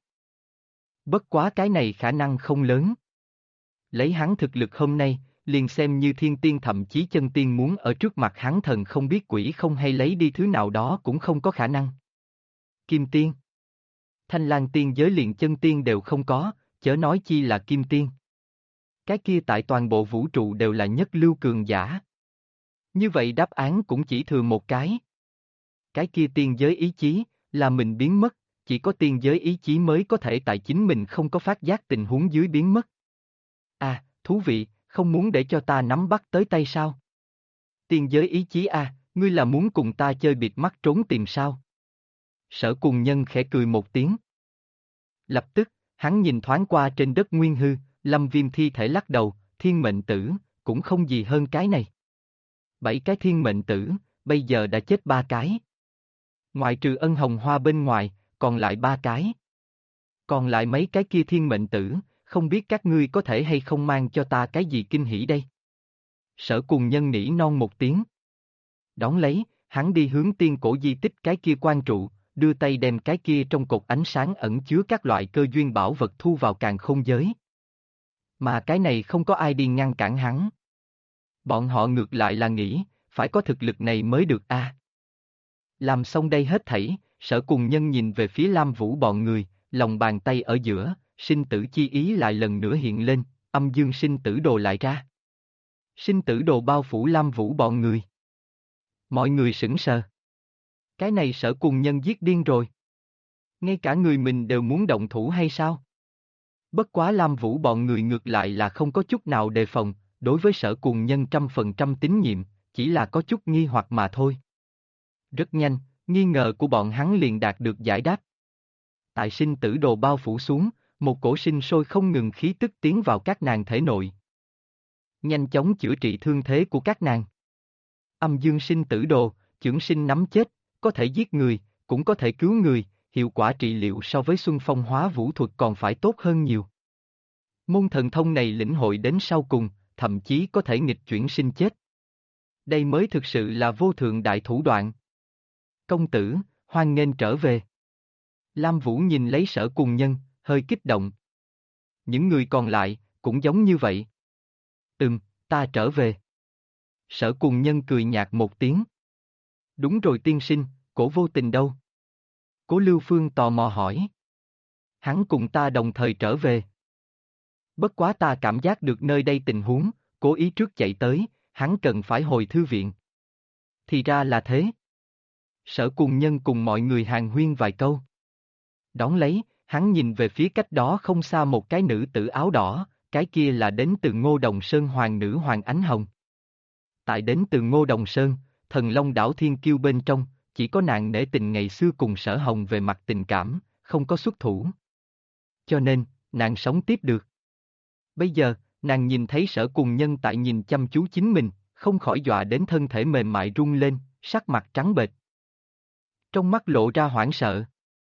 Bất quá cái này khả năng không lớn. Lấy hắn thực lực hôm nay, liền xem như thiên tiên thậm chí chân tiên muốn ở trước mặt hắn thần không biết quỷ không hay lấy đi thứ nào đó cũng không có khả năng. Kim tiên. Thanh Lang tiên giới liền chân tiên đều không có, chớ nói chi là kim tiên. Cái kia tại toàn bộ vũ trụ đều là nhất lưu cường giả. Như vậy đáp án cũng chỉ thừa một cái. Cái kia tiên giới ý chí, là mình biến mất, chỉ có tiên giới ý chí mới có thể tại chính mình không có phát giác tình huống dưới biến mất. À, thú vị, không muốn để cho ta nắm bắt tới tay sao? Tiên giới ý chí à, ngươi là muốn cùng ta chơi bịt mắt trốn tìm sao? Sở Cùng Nhân khẽ cười một tiếng. Lập tức, hắn nhìn thoáng qua trên đất Nguyên Hư, Lâm Viêm thi thể lắc đầu, thiên mệnh tử, cũng không gì hơn cái này. 7 cái thiên mệnh tử, bây giờ đã chết 3 cái. Ngoại trừ Ân Hồng Hoa bên ngoài, còn lại 3 cái. Còn lại mấy cái kia thiên mệnh tử, không biết các ngươi có thể hay không mang cho ta cái gì kinh hỉ đây? Sở Cùng Nhân nỉ non một tiếng. Đón lấy, hắn đi hướng tiên cổ di tích cái kia quan trụ, đưa tay đem cái kia trong cột ánh sáng ẩn chứa các loại cơ duyên bảo vật thu vào càn khôn giới. Mà cái này không có ai đi ngăn cản hắn. Bọn họ ngược lại là nghĩ, phải có thực lực này mới được a. Làm xong đây hết thảy, Sở Cùng Nhân nhìn về phía Lam Vũ bọn người, lòng bàn tay ở giữa, sinh tử chi ý lại lần nữa hiện lên, âm dương sinh tử đồ lại ra. Sinh tử đồ bao phủ Lam Vũ bọn người. Mọi người sững sờ. Cái này Sở Cùng Nhân giết điên rồi. Ngay cả người mình đều muốn động thủ hay sao? Bất quá Lam Vũ bọn người ngược lại là không có chút nào đề phòng, đối với Sở Cùng Nhân 100% tín nhiệm, chỉ là có chút nghi hoặc mà thôi. Rất nhanh, nghi ngờ của bọn hắn liền đạt được giải đáp. Tại sinh tử đồ bao phủ xuống, một cổ sinh sôi không ngừng khí tức tiến vào các nàng thể nội. Nhanh chóng chữa trị thương thế của các nàng. Âm dương sinh tử đồ, chưởng sinh nắm chết, có thể giết người, cũng có thể cứu người, hiệu quả trị liệu so với Xuân Phong hóa vũ thuật còn phải tốt hơn nhiều. Môn thần thông này lĩnh hội đến sau cùng, thậm chí có thể nghịch chuyển sinh chết. Đây mới thực sự là vô thượng đại thủ đoạn. Công tử, hoan nghênh trở về. Lam Vũ nhìn lấy Sở Cùng Nhân, hơi kích động. Những người còn lại, cũng giống như vậy. Ta trở về. Sở Cùng Nhân cười nhạt một tiếng. Đúng rồi tiên sinh, Cổ Vô Tình đâu? Cố Lưu Phương tò mò hỏi. Hắn cùng ta đồng thời trở về. Bất quá ta cảm giác được nơi đây tình huống, cố ý trước chạy tới, hắn cần phải hồi thư viện. Thì ra là thế. Sở Cùng Nhân cùng mọi người hàn huyên vài câu. Đón lấy, hắn nhìn về phía cách đó không xa một cái nữ tử áo đỏ, cái kia là đến từ Ngô Đồng Sơn hoàng nữ Hoàng Ánh Hồng. Tại đến từ Ngô Đồng Sơn, Thần Long đảo Thiên Kiêu bên trong, chỉ có nàng nể tình ngày xưa cùng Sở Hồng về mặt tình cảm, không có xuất thủ. Cho nên, nàng sống tiếp được. Bây giờ, nàng nhìn thấy Sở Cùng Nhân tại nhìn chăm chú chính mình, không khỏi dọa đến thân thể mềm mại run lên, sắc mặt trắng bệch. Trong mắt lộ ra hoảng sợ.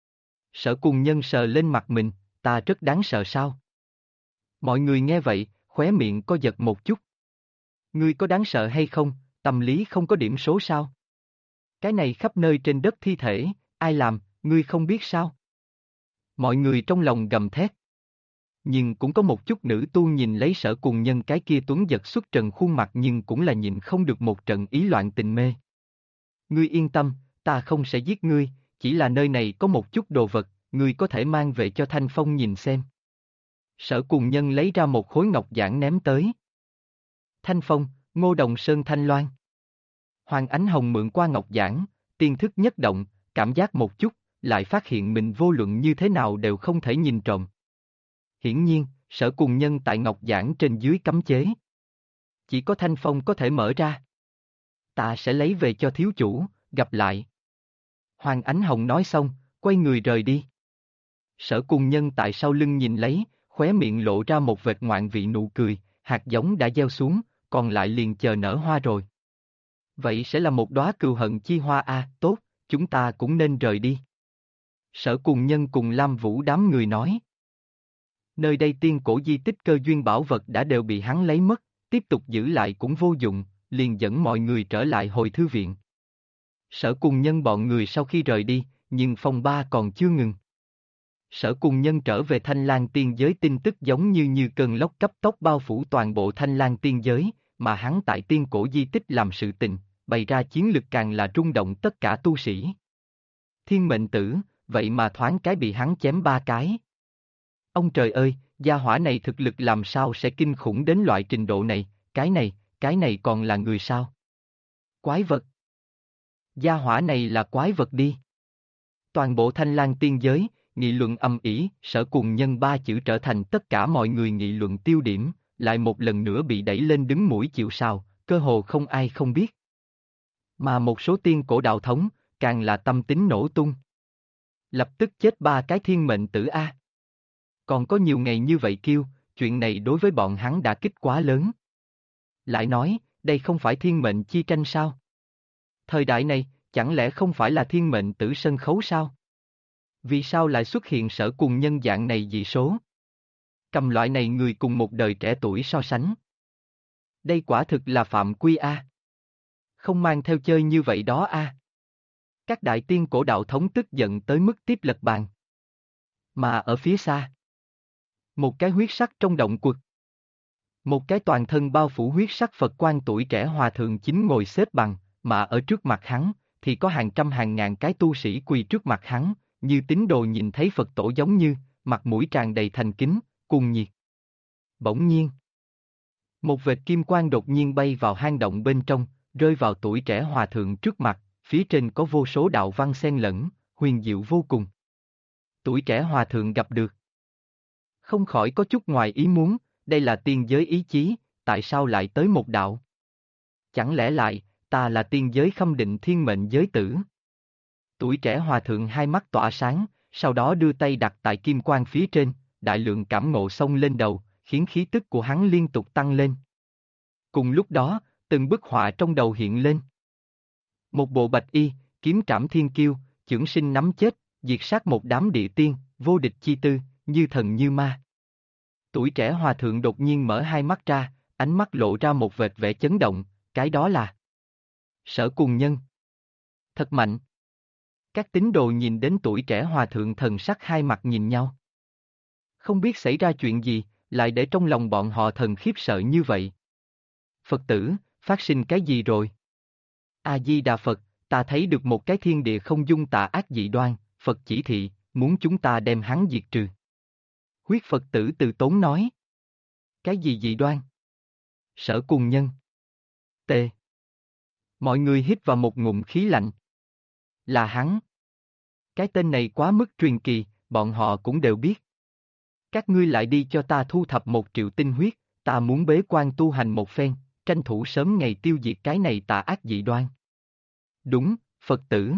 Sở Cùng Nhân sờ lên mặt mình, ta rất đáng sợ sao? Mọi người nghe vậy, khóe miệng có giật một chút. Ngươi có đáng sợ hay không, tâm lý không có điểm số sao? Cái này khắp nơi trên đất thi thể, ai làm, ngươi không biết sao? Mọi người trong lòng gầm thét. Nhưng cũng có một chút nữ tu nhìn lấy Sở Cùng Nhân cái kia tuấn giật xuất trần khuôn mặt nhưng cũng là nhịn không được một trận ý loạn tình mê. Ngươi yên tâm, ta không sẽ giết ngươi, chỉ là nơi này có một chút đồ vật, ngươi có thể mang về cho Thanh Phong nhìn xem. Sở Cùng Nhân lấy ra một khối ngọc giản ném tới. Thanh Phong, Ngô Đồng Sơn Thanh Loan. Hoàng Ánh Hồng mượn qua ngọc giản, tiên thức nhất động, cảm giác một chút, lại phát hiện mình vô luận như thế nào đều không thể nhìn trộm. Hiển nhiên, Sở Cùng Nhân tại ngọc giản trên dưới cấm chế. Chỉ có Thanh Phong có thể mở ra. Ta sẽ lấy về cho thiếu chủ, gặp lại. Hoàng Ánh Hồng nói xong, quay người rời đi. Sở Cùng Nhân tại sau lưng nhìn lấy, khóe miệng lộ ra một vệt ngoạn vị nụ cười, hạt giống đã gieo xuống, còn lại liền chờ nở hoa rồi. Vậy sẽ là một đóa cừu hận chi hoa tốt, chúng ta cũng nên rời đi. Sở Cùng Nhân cùng Lam Vũ đám người nói. Nơi đây tiên cổ di tích cơ duyên bảo vật đã đều bị hắn lấy mất, tiếp tục giữ lại cũng vô dụng, liền dẫn mọi người trở lại hồi thư viện. Sở Cùng Nhân bọn người sau khi rời đi, nhưng phong ba còn chưa ngừng. Sở Cùng Nhân trở về Thanh Lang tiên giới tin tức giống như cơn lốc cấp tốc bao phủ toàn bộ Thanh Lang tiên giới, mà hắn tại tiên cổ di tích làm sự tình, bày ra chiến lực càng là rung động tất cả tu sĩ. Thiên mệnh tử, vậy mà thoáng cái bị hắn chém 3 cái. Ông trời ơi, gia hỏa này thực lực làm sao sẽ kinh khủng đến loại trình độ này, cái này còn là người sao? Quái vật. Gia hỏa này là quái vật đi. Toàn bộ Thanh Lang tiên giới, nghị luận âm ỉ, Sở Cùng Nhân 3 chữ trở thành tất cả mọi người nghị luận tiêu điểm, lại một lần nữa bị đẩy lên đứng mũi chịu sào, cơ hồ không ai không biết. Mà một số tiên cổ đạo thống, càng là tâm tính nổ tung. Lập tức chết 3 cái thiên mệnh tử A. Còn có nhiều ngày như vậy kêu, chuyện này đối với bọn hắn đã kích quá lớn. Lại nói, đây không phải thiên mệnh chi tranh sao? Thời đại này, chẳng lẽ không phải là thiên mệnh tử sân khấu sao? Vì sao lại xuất hiện Sở Cùng Nhân dạng này dị số? Cầm loại này người cùng một đời trẻ tuổi so sánh. Đây quả thực là phạm quy A. Không mang theo chơi như vậy đó A. Các đại tiên cổ đạo thống tức giận tới mức tiếp lật bàn. Mà ở phía xa, một cái huyết sắc trong động quật. Một cái toàn thân bao phủ huyết sắc Phật quan tuổi trẻ hòa thượng chính ngồi xếp bằng, mà ở trước mặt hắn, thì có hàng trăm hàng ngàn cái tu sĩ quỳ trước mặt hắn, như tín đồ nhìn thấy Phật tổ giống như, mặt mũi tràn đầy thành kính, cuồng nhiệt. Bỗng nhiên, một vệt kim quang đột nhiên bay vào hang động bên trong, rơi vào tuổi trẻ hòa thượng trước mặt, phía trên có vô số đạo văn xen lẫn, huyền diệu vô cùng. Tuổi trẻ hòa thượng gặp được. Không khỏi có chút ngoài ý muốn, đây là tiên giới ý chí, tại sao lại tới một đạo? Chẳng lẽ lại, ta là tiên giới khâm định thiên mệnh giới tử? Tuổi trẻ hòa thượng hai mắt tỏa sáng, sau đó đưa tay đặt tại kim quang phía trên, đại lượng cảm ngộ xông lên đầu, khiến khí tức của hắn liên tục tăng lên. Cùng lúc đó, từng bức họa trong đầu hiện lên. Một bộ bạch y, kiếm trảm thiên kiêu, chưởng sinh nắm chết, diệt sát một đám địa tiên, vô địch chi tư, như thần như ma. Tuổi trẻ hòa thượng đột nhiên mở hai mắt ra, ánh mắt lộ ra một vệt vẻ chấn động, cái đó là Sở Cùng Nhân. Thật mạnh. Các tín đồ nhìn đến tuổi trẻ hòa thượng thần sắc hai mặt nhìn nhau. Không biết xảy ra chuyện gì, lại để trong lòng bọn họ thần khiếp sợ như vậy. Phật tử, phát sinh cái gì rồi? A-di-đà Phật, ta thấy được một cái thiên địa không dung tà ác dị đoan, Phật chỉ thị, muốn chúng ta đem hắn diệt trừ. Huyết Phật tử từ tốn nói. Cái gì dị đoan? Sở Cùng Nhân. T. Mọi người hít vào một ngụm khí lạnh. Là hắn. Cái tên này quá mức truyền kỳ, bọn họ cũng đều biết. Các ngươi lại đi cho ta thu thập 1 triệu tinh huyết, ta muốn bế quan tu hành một phen, tranh thủ sớm ngày tiêu diệt cái này tà ác dị đoan. Đúng, Phật tử.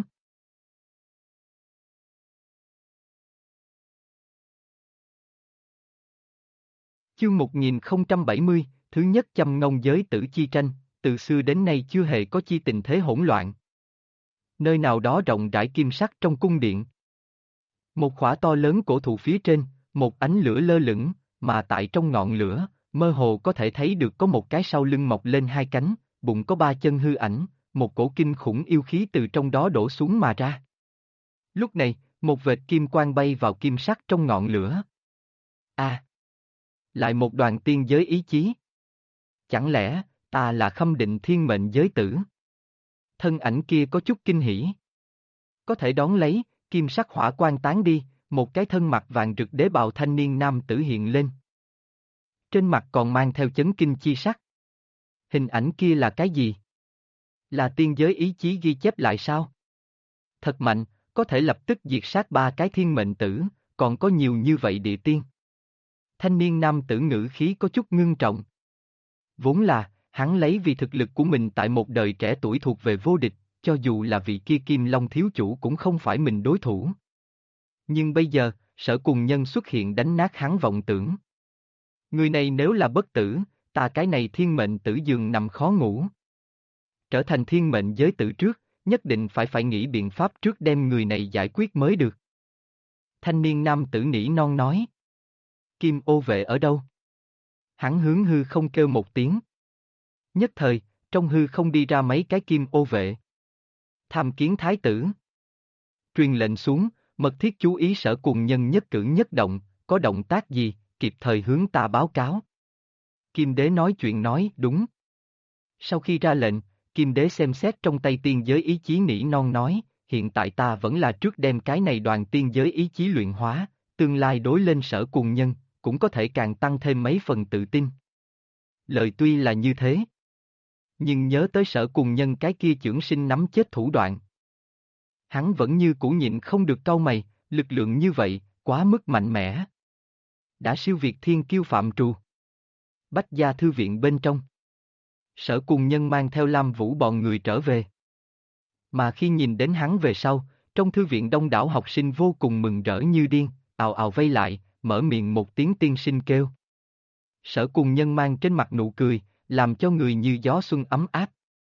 Chương 1070, thứ nhất châm ngông giới tử chi tranh, từ xưa đến nay chưa hề có chi tình thế hỗn loạn. Nơi nào đó rộng rãi kim sắc trong cung điện. Một khỏa to lớn cổ thụ phía trên, một ánh lửa lơ lửng, mà tại trong ngọn lửa, mơ hồ có thể thấy được có một cái sau lưng mọc lên 2 cánh, bụng có 3 chân hư ảnh, một cổ kinh khủng yêu khí từ trong đó đổ xuống mà ra. Lúc này, một vệt kim quang bay vào kim sắc trong ngọn lửa. Lại một đoàn tiên giới ý chí. Chẳng lẽ, ta là khâm định thiên mệnh giới tử? Thân ảnh kia có chút kinh hỉ. Có thể đón lấy, kim sắc hỏa quang tán đi, một cái thân mặt vàng rực đế bào thanh niên nam tử hiện lên. Trên mặt còn mang theo chấn kinh chi sắc. Hình ảnh kia là cái gì? Là tiên giới ý chí ghi chép lại sao? Thật mạnh, có thể lập tức diệt sát 3 cái thiên mệnh tử, còn có nhiều như vậy địa tiên. Thanh niên nam tử ngữ khí có chút ngưng trọng. Vốn là, hắn lấy vì thực lực của mình tại một đời trẻ tuổi thuộc về vô địch, cho dù là vị kia Kim Long thiếu chủ cũng không phải mình đối thủ. Nhưng bây giờ, Sở Cùng Nhân xuất hiện đánh nát hắn vọng tưởng. Người này nếu là bất tử, ta cái này thiên mệnh tử giường nằm khó ngủ. Trở thành thiên mệnh giới tử trước, nhất định phải nghĩ biện pháp trước đem người này giải quyết mới được. Thanh niên nam tử nỉ non nói. Kim ô vệ ở đâu? Hắn hướng hư không kêu một tiếng. Nhất thời, trong hư không đi ra mấy cái kim ô vệ. Tham kiến thái tử. Truyền lệnh xuống, mật thiết chú ý Sở Cùng Nhân nhất cử nhất động, có động tác gì, kịp thời hướng ta báo cáo. Kim đế nói chuyện nói đúng. Sau khi ra lệnh, Kim đế xem xét trong tay tiên giới ý chí nỉ non nói, hiện tại ta vẫn là trước đem cái này đoàn tiên giới ý chí luyện hóa, tương lai đối lên Sở Cùng Nhân, cũng có thể càng tăng thêm mấy phần tự tin. Lời tuy là như thế, nhưng nhớ tới Sở Cùng Nhân cái kia chưởng sinh nắm chết thủ đoạn. Hắn vẫn như cũ nhịn không được cau mày, lực lượng như vậy, quá mức mạnh mẽ. Đã siêu việt thiên kiêu phạm trù. Bách Gia thư viện bên trong. Sở Cùng Nhân mang theo Lam Vũ bọn người trở về. Mà khi nhìn đến hắn về sau, trong thư viện đông đảo học sinh vô cùng mừng rỡ như điên, ào ào vây lại, mở miệng một tiếng tiên sinh kêu. Sở Cùng Nhân mang trên mặt nụ cười, làm cho người như gió xuân ấm áp.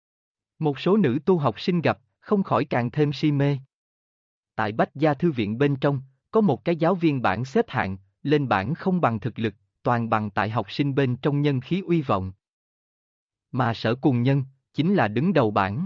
Một số nữ tu học sinh gặp, không khỏi càng thêm si mê. Tại Bách Gia thư viện bên trong, có một cái giáo viên bảng xếp hạng, lên bảng không bằng thực lực, toàn bằng tại học sinh bên trong nhân khí uy vọng. Mà Sở Cùng Nhân, chính là đứng đầu bảng.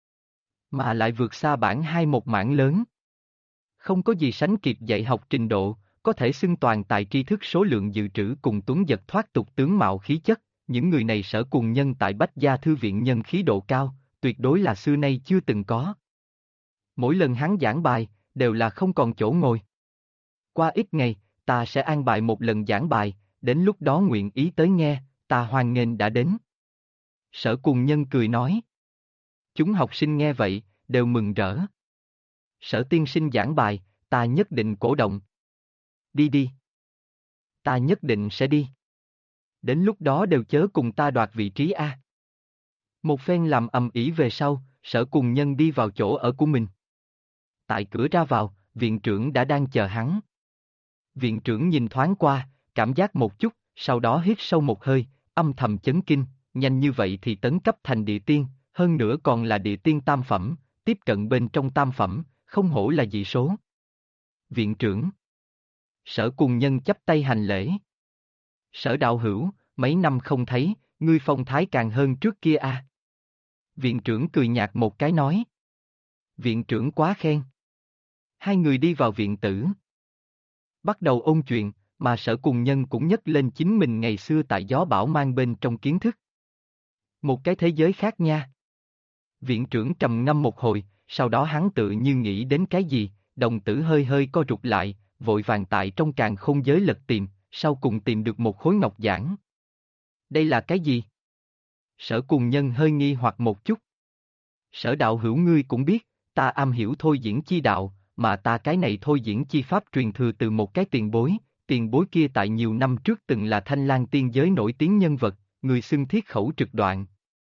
Mà lại vượt xa bảng 2 một mảng lớn. Không có gì sánh kịp dạy học trình độ, có thể xưng toàn tài tri thức số lượng dự trữ cùng tuấn giật thoát tục tướng mạo khí chất, những người này Sở Cùng Nhân tại Bách Gia thư viện nhân khí độ cao, tuyệt đối là xưa nay chưa từng có. Mỗi lần hắn giảng bài, đều là không còn chỗ ngồi. Qua ít ngày, ta sẽ an bài một lần giảng bài, đến lúc đó nguyện ý tới nghe, ta hoan nghênh đã đến. Sở Cùng Nhân cười nói. Chúng học sinh nghe vậy, đều mừng rỡ. Sở tiên sinh giảng bài, ta nhất định cổ động. Đi đi. Ta nhất định sẽ đi. Đến lúc đó đều chớ cùng ta đoạt vị trí A. Một phen làm ầm ĩ về sau, Sở Cùng Nhân đi vào chỗ ở của mình. Tại cửa ra vào, viện trưởng đã đang chờ hắn. Viện trưởng nhìn thoáng qua, cảm giác một chút, sau đó hít sâu một hơi, âm thầm chấn kinh, nhanh như vậy thì tấn cấp thành địa tiên, hơn nữa còn là địa tiên tam phẩm, tiếp cận bên trong tam phẩm, không hổ là dị số. Viện trưởng. Sở Cùng Nhân chắp tay hành lễ. Sở đạo hữu, mấy năm không thấy, ngươi phong thái càng hơn trước kia a. Viện trưởng cười nhạt một cái nói. Viện trưởng quá khen. Hai người đi vào viện tử. Bắt đầu ôn chuyện, mà Sở Cùng Nhân cũng nhắc lên chính mình ngày xưa tại gió bão mang bên trong kiến thức. Một cái thế giới khác nha. Viện trưởng trầm ngâm một hồi, sau đó hắn tự như nghĩ đến cái gì, đồng tử hơi hơi co rụt lại, vội vàng tại trong càn khôn giới lật tìm, sau cùng tìm được một khối ngọc giản. Đây là cái gì? Sở Cùng Nhân hơi nghi hoặc một chút. Sở đạo hữu ngươi cũng biết, ta am hiểu thôi diễn chi đạo, mà ta cái này thôi diễn chi pháp truyền thừa từ một cái tiền bối kia tại nhiều năm trước từng là Thanh Lang tiên giới nổi tiếng nhân vật, người xưng thiết khẩu trực đoạn.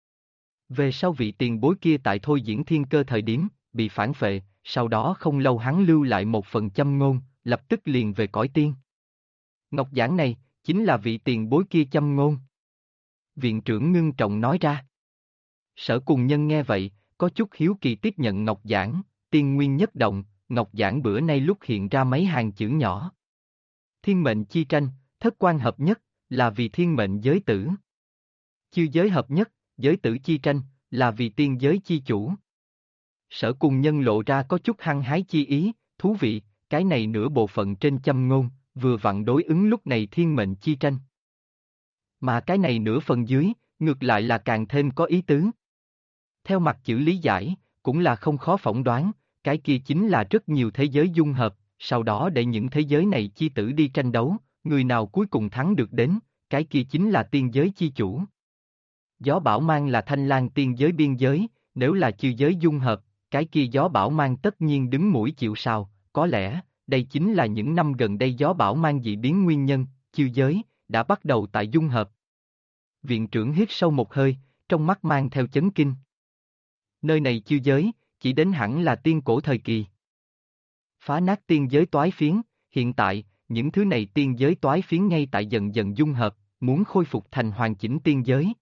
Về sau vị tiền bối kia tại thôi diễn thiên cơ thời điểm, bị phản phệ, sau đó không lâu hắn lưu lại một phần châm ngôn, lập tức liền về cõi tiên. Ngọc giản này, chính là vị tiền bối kia châm ngôn. Viện trưởng ngưng trọng nói ra. Sở Cùng Nhân nghe vậy, có chút hiếu kỳ tiếp nhận ngọc giản, tiên nguyên nhất động, ngọc giản bữa nay lúc hiện ra mấy hàng chữ nhỏ. Thiên mệnh chi tranh, thất quan hợp nhất, là vì thiên mệnh giới tử. Chư giới hợp nhất, giới tử chi tranh, là vì tiên giới chi chủ. Sở Cùng Nhân lộ ra có chút hăng hái chi ý, thú vị, cái này nửa bộ phận trên châm ngôn, vừa vặn đối ứng lúc này thiên mệnh chi tranh. Mà cái này nửa phần dưới, ngược lại là càng thêm có ý tứ. Theo mặt chữ lý giải, cũng là không khó phỏng đoán, cái kia chính là rất nhiều thế giới dung hợp, sau đó để những thế giới này chi tử đi tranh đấu, người nào cuối cùng thắng được đến, cái kia chính là tiên giới chi chủ. Gió Bão Mang là Thanh Lang tiên giới biên giới, nếu là chư giới dung hợp, cái kia Gió Bão Mang tất nhiên đứng mũi chịu sào, có lẽ, đây chính là những năm gần đây Gió Bão Mang dị biến nguyên nhân, chư giới, đã bắt đầu tại dung hợp. Viện trưởng hít sâu một hơi, trong mắt mang theo chấn kinh. Nơi này chư giới, chỉ đến hẳn là tiên cổ thời kỳ. Phá nát tiên giới toái phiến, hiện tại, những thứ này tiên giới toái phiến ngay tại dần dần dung hợp, muốn khôi phục thành hoàn chỉnh tiên giới.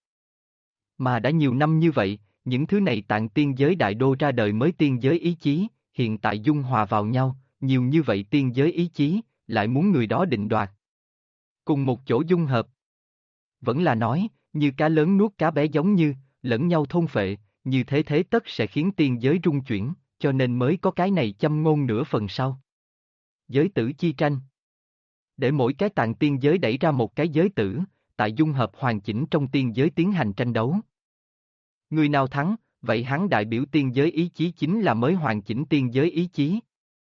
Mà đã nhiều năm như vậy, những thứ này tạng tiên giới đại đô ra đời mới tiên giới ý chí, hiện tại dung hòa vào nhau, nhiều như vậy tiên giới ý chí, lại muốn người đó định đoạt. Cùng một chỗ dung hợp. Vẫn là nói, như cá lớn nuốt cá bé giống như, lẫn nhau thôn phệ, như thế thế tất sẽ khiến tiên giới rung chuyển, cho nên mới có cái này châm ngôn nửa phần sau. Giới tử chi tranh. Để mỗi cái tạng tiên giới đẩy ra một cái giới tử, tại dung hợp hoàn chỉnh trong tiên giới tiến hành tranh đấu. Người nào thắng, vậy hắn đại biểu tiên giới ý chí chính là mới hoàn chỉnh tiên giới ý chí.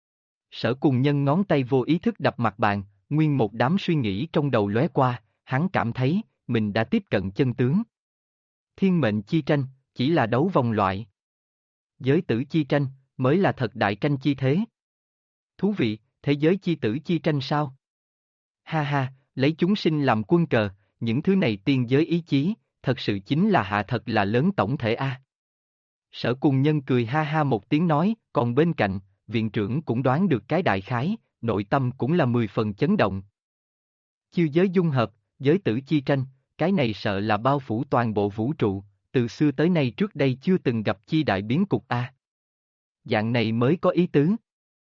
Sở Cùng Nhân ngón tay vô ý thức đập mặt bàn, nguyên một đám suy nghĩ trong đầu lóe qua, hắn cảm thấy, mình đã tiếp cận chân tướng. Thiên mệnh chi tranh, chỉ là đấu vòng loại. Giới tử chi tranh, mới là thật đại tranh chi thế. Thú vị, thế giới chi tử chi tranh sao? Ha ha, lấy chúng sinh làm quân cờ, những thứ này tiên giới ý chí, thật sự chính là hạ thật là lớn tổng thể a. Sở Cùng Nhân cười ha ha một tiếng nói, còn bên cạnh, viện trưởng cũng đoán được cái đại khái, nội tâm cũng là 10 phần chấn động. Chư giới dung hợp, giới tử chi tranh, cái này sợ là bao phủ toàn bộ vũ trụ, từ xưa tới nay trước đây chưa từng gặp chi đại biến cục a. Dạng này mới có ý tứ.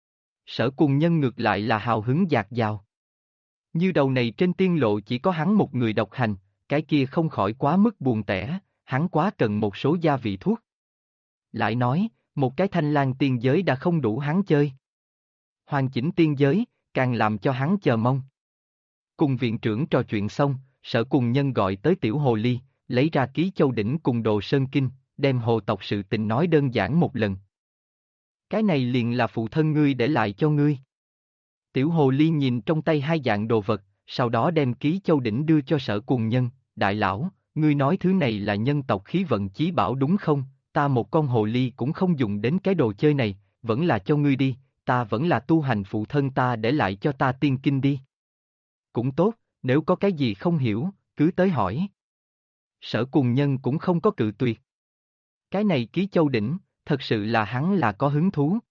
Sở Cùng Nhân ngược lại là hào hứng dạt dào. Như đầu này trên tiên lộ chỉ có hắn một người độc hành, cái kia không khỏi quá mức buồn tẻ, hắn quá cần một số gia vị thuốc. Lại nói, một cái Thanh Lang tiên giới đã không đủ hắn chơi. Hoàn chỉnh tiên giới, càng làm cho hắn chờ mong. Cùng viện trưởng trò chuyện xong, Sở Cùng Nhân gọi tới Tiểu Hồ Ly, lấy ra Ký Châu Đỉnh cùng Đồ Sơn Kinh, đem hồ tộc sự tình nói đơn giản một lần. Cái này liền là phụ thân ngươi để lại cho ngươi. Tiểu Hồ Ly nhìn trong tay hai dạng đồ vật, sau đó đem Ký Châu Đỉnh đưa cho Sở Cùng Nhân, đại lão, ngươi nói thứ này là nhân tộc khí vận chí bảo đúng không? ta một con hồ ly cũng không dùng đến cái đồ chơi này, vẫn là cho ngươi đi, ta vẫn là tu hành phụ thân ta để lại cho ta tiên kinh đi. Cũng tốt, nếu có cái gì không hiểu, cứ tới hỏi. Sở Cùng Nhân cũng không có cự tuyệt. Cái này Ký Châu Đỉnh, thật sự là hắn là có hứng thú.